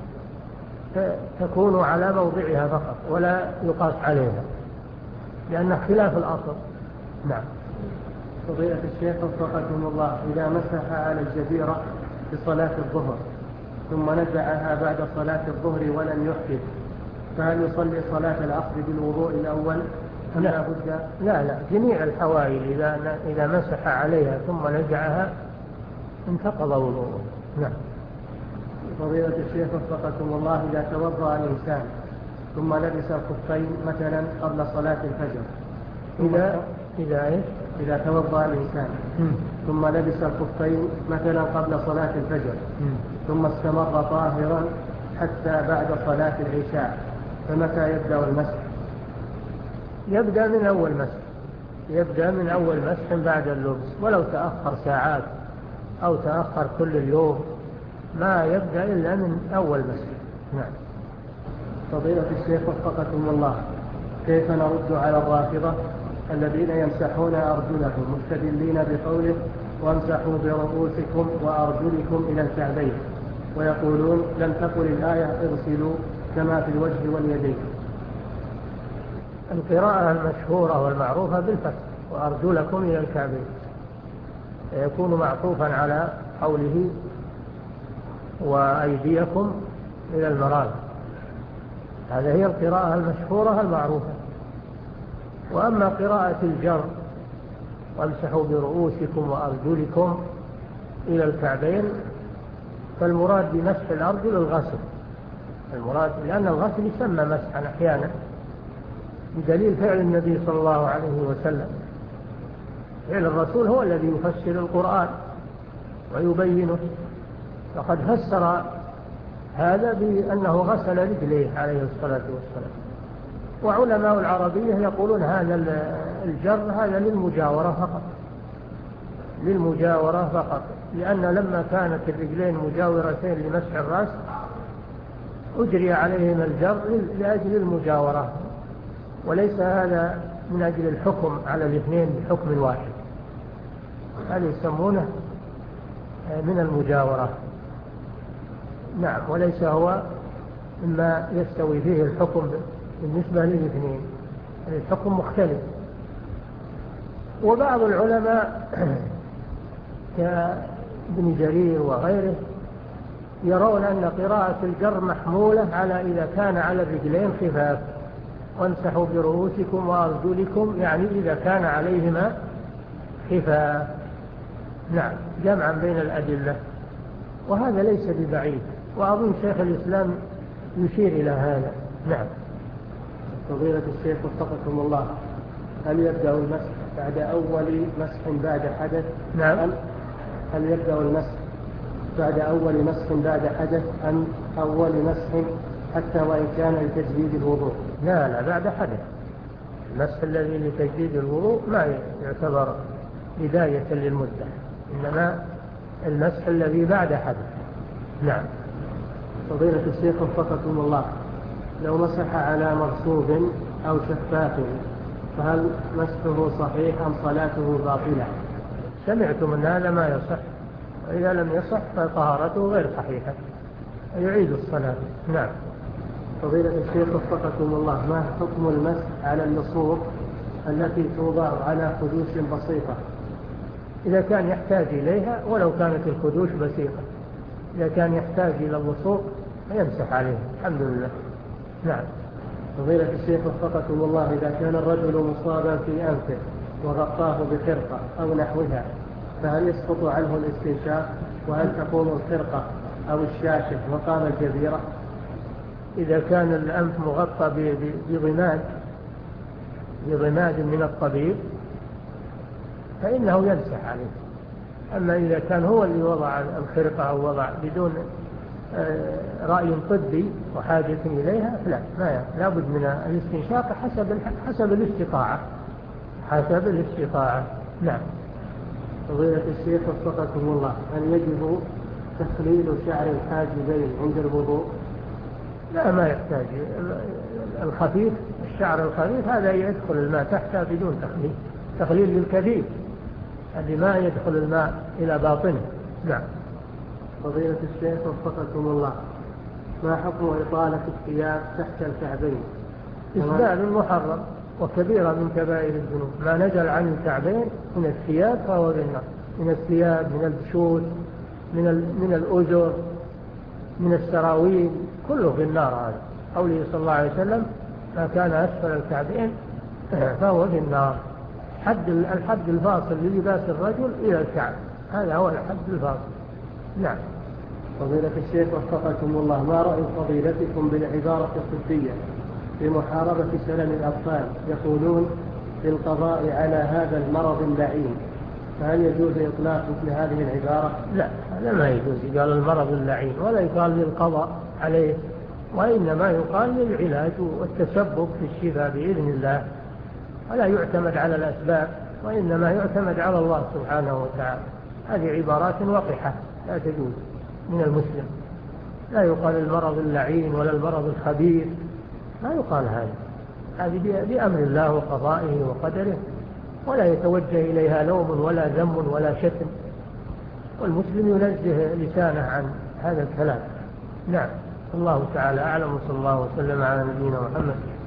تكون على موضعها فقط ولا يقاس عليها لأنه خلاف الأصل. نعم. فضيلة الشيخ وفقكم الله، إذا مسح على الجبيرة في صلاة الظهر ثم نزعها بعد صلاة الظهر ولم يحدث، فهل يصلي صلاة العصر بالوضوء الأول أم لا بد؟ لا لا، جميع الحوائل إذا إذا مسح عليها ثم نزعها انتقض وضوءه. نعم. فضيلة الشيخ وفقكم الله، إذا توضأ الإنسان ثم لبس الخفين مثلا قبل صلاة الفجر، إذا إذا إيش؟ إذا توضأ الإنسان م. ثم لبس الخفين مثلا قبل صلاة الفجر م. ثم استمر طاهرا حتى بعد صلاة العشاء، فمتى يبدأ المسح؟ يبدأ من أول مسح، يبدأ من أول مسح بعد اللبس، ولو تأخر ساعات أو تأخر كل اليوم ما يبدأ إلا من أول مسح. نعم. فضيلة الشيخ وفقكم الله، كيف نرد على الرافضة الذين يمسحون أرجلهم مستدلين بقوله وامسحوا برؤوسكم وأرجلكم إلى الكعبين، ويقولون لم تقل الآية اغسلوا كما في الوجه واليدين؟ القراءة المشهورة والمعروفة بالفتح وأرجلكم إلى الكعبين، يكون معطوفا على قوله وأيديكم إلى المرافق، هذه هي القراءة المشهورة المعروفة. وأما قراءة الجر وامسحوا برؤوسكم وأرجلكم إلى الكعبين فالمراد بمسح الأرجل الغسل، المراد لأن الغسل يسمى مسحا أحيانا بدليل فعل النبي صلى الله عليه وسلم، فعل الرسول هو الذي يفسر القرآن ويبينه، فقد فسر هذا بأنه غسل رجليه عليه الصلاة والسلام. وعلماء العربية يقولون هذا الجر هذا للمجاورة فقط، للمجاورة فقط، لأن لما كانت الرجلين مجاورتين لمسح الرأس أجري عليهما الجر لأجل المجاورة، وليس هذا من أجل الحكم على الاثنين بحكم واحد، هذا يسمونه من المجاورة. نعم. وليس هو مما يستوي فيه الحكم بالنسبة للاثنين، الحكم مختلف. وبعض العلماء كابن جرير وغيره يرون أن قراءة الجر محمولة على إذا كان على الرجلين خفاف، وامسحوا برؤوسكم وأرجلكم يعني إذا كان عليهما خفاف. نعم، جمعا بين الأدلة، وهذا ليس ببعيد، وأظن شيخ الإسلام يشير إلى هذا. نعم. فضيلة الشيخ وفقكم الله، هل يبدأ المسح بعد أول مسح بعد حدث؟ نعم. هل يبدأ المسح بعد أول مسح بعد حدث أم أول مسح حتى وإن كان لتجديد الوضوء؟ لا لا، بعد حدث. المسح الذي لتجديد الوضوء ما يعتبر بداية للمدة، إنما المسح الذي بعد حدث. نعم. فضيلة الشيخ وفقكم الله، لو مسح على مرصوب أو شفاف فهل مسحه صحيح أم صلاته باطلة؟ سمعتم أن هذا ما يصح، وإذا لم يصح فطهارته غير صحيحة، يعيد الصلاة. نعم. فضيلة الشيخ وفقكم الله، ما حكم المسح على اللصوق التي توضع على خدوش بسيطة؟ إذا كان يحتاج إليها ولو كانت الخدوش بسيطة، إذا كان يحتاج إلى اللصوق يمسح عليها الحمد لله. نعم. فضيلة الشيخ وفقكم الله، إذا كان الرجل مصابا في أنفه وغطاه بخرقة أو نحوها فهل يسقط عنه الاستنشاق؟ وهل تقوم الخرقة أو الشاشة مقام الجبيرة؟ إذا كان الأنف مغطى بضماد بضماد من الطبيب فإنه يمسح عليه. أما إذا كان هو اللي وضع الخرقة أو وضع بدون رأي طبي وحاجة إليها فلا، ما لا بد من الاستنشاق حسب حسب الاستطاعة حسب الاستطاعة. نعم. فضيلة الشيخ وفقكم الله، هل يجب تخليل شعر الحاجبين عند الوضوء؟ لا، ما يحتاج. الخفيف، الشعر الخفيف هذا يدخل الماء تحته بدون تخليل. تخليل للكثير اللي ما يدخل الماء إلى باطنه. نعم. فضيلة الشيخ وفقكم الله، ما حكم إطالة الثياب تحت الكعبين؟ إسبال محرم وكبيرة من كبائر الذنوب. ما نزل عن الكعبين من الثياب فهو بالنار، من الثياب، من البشوت، من من الأزر، من السراويل، كله في النار. هذا قوله صلى الله عليه وسلم: ما كان أسفل الكعبين فهو في النار. حد الحد الفاصل للباس الرجل إلى الكعب، هذا هو الحد الفاصل. نعم. فضيلة الشيخ وفقكم الله، ما رأي فضيلتكم بالعبارة الطبية في محاربة سلم الأطفال؟ يقولون للقضاء على هذا المرض اللعين، فهل يجوز إطلاق مثل هذه العبارة؟ لا، هذا ما يجوز. قال المرض اللعين، ولا يقال للقضاء عليه، وإنما يقال للعلاج والتسبب في الشفاء بإذن الله، ولا يعتمد على الأسباب، وإنما يعتمد على الله سبحانه وتعالى. هذه عبارات وقحة لا تجوز من المسلم. لا يقال المرض اللعين ولا المرض الخبيث، ما يقال هذا. هذه بأمر الله وقضائه وقدره، ولا يتوجه إليها لوم ولا ذم ولا شتم، والمسلم ينزه لسانه عن هذا الكلام. نعم. الله تعالى أعلم، صلى الله وسلم على نبينا محمد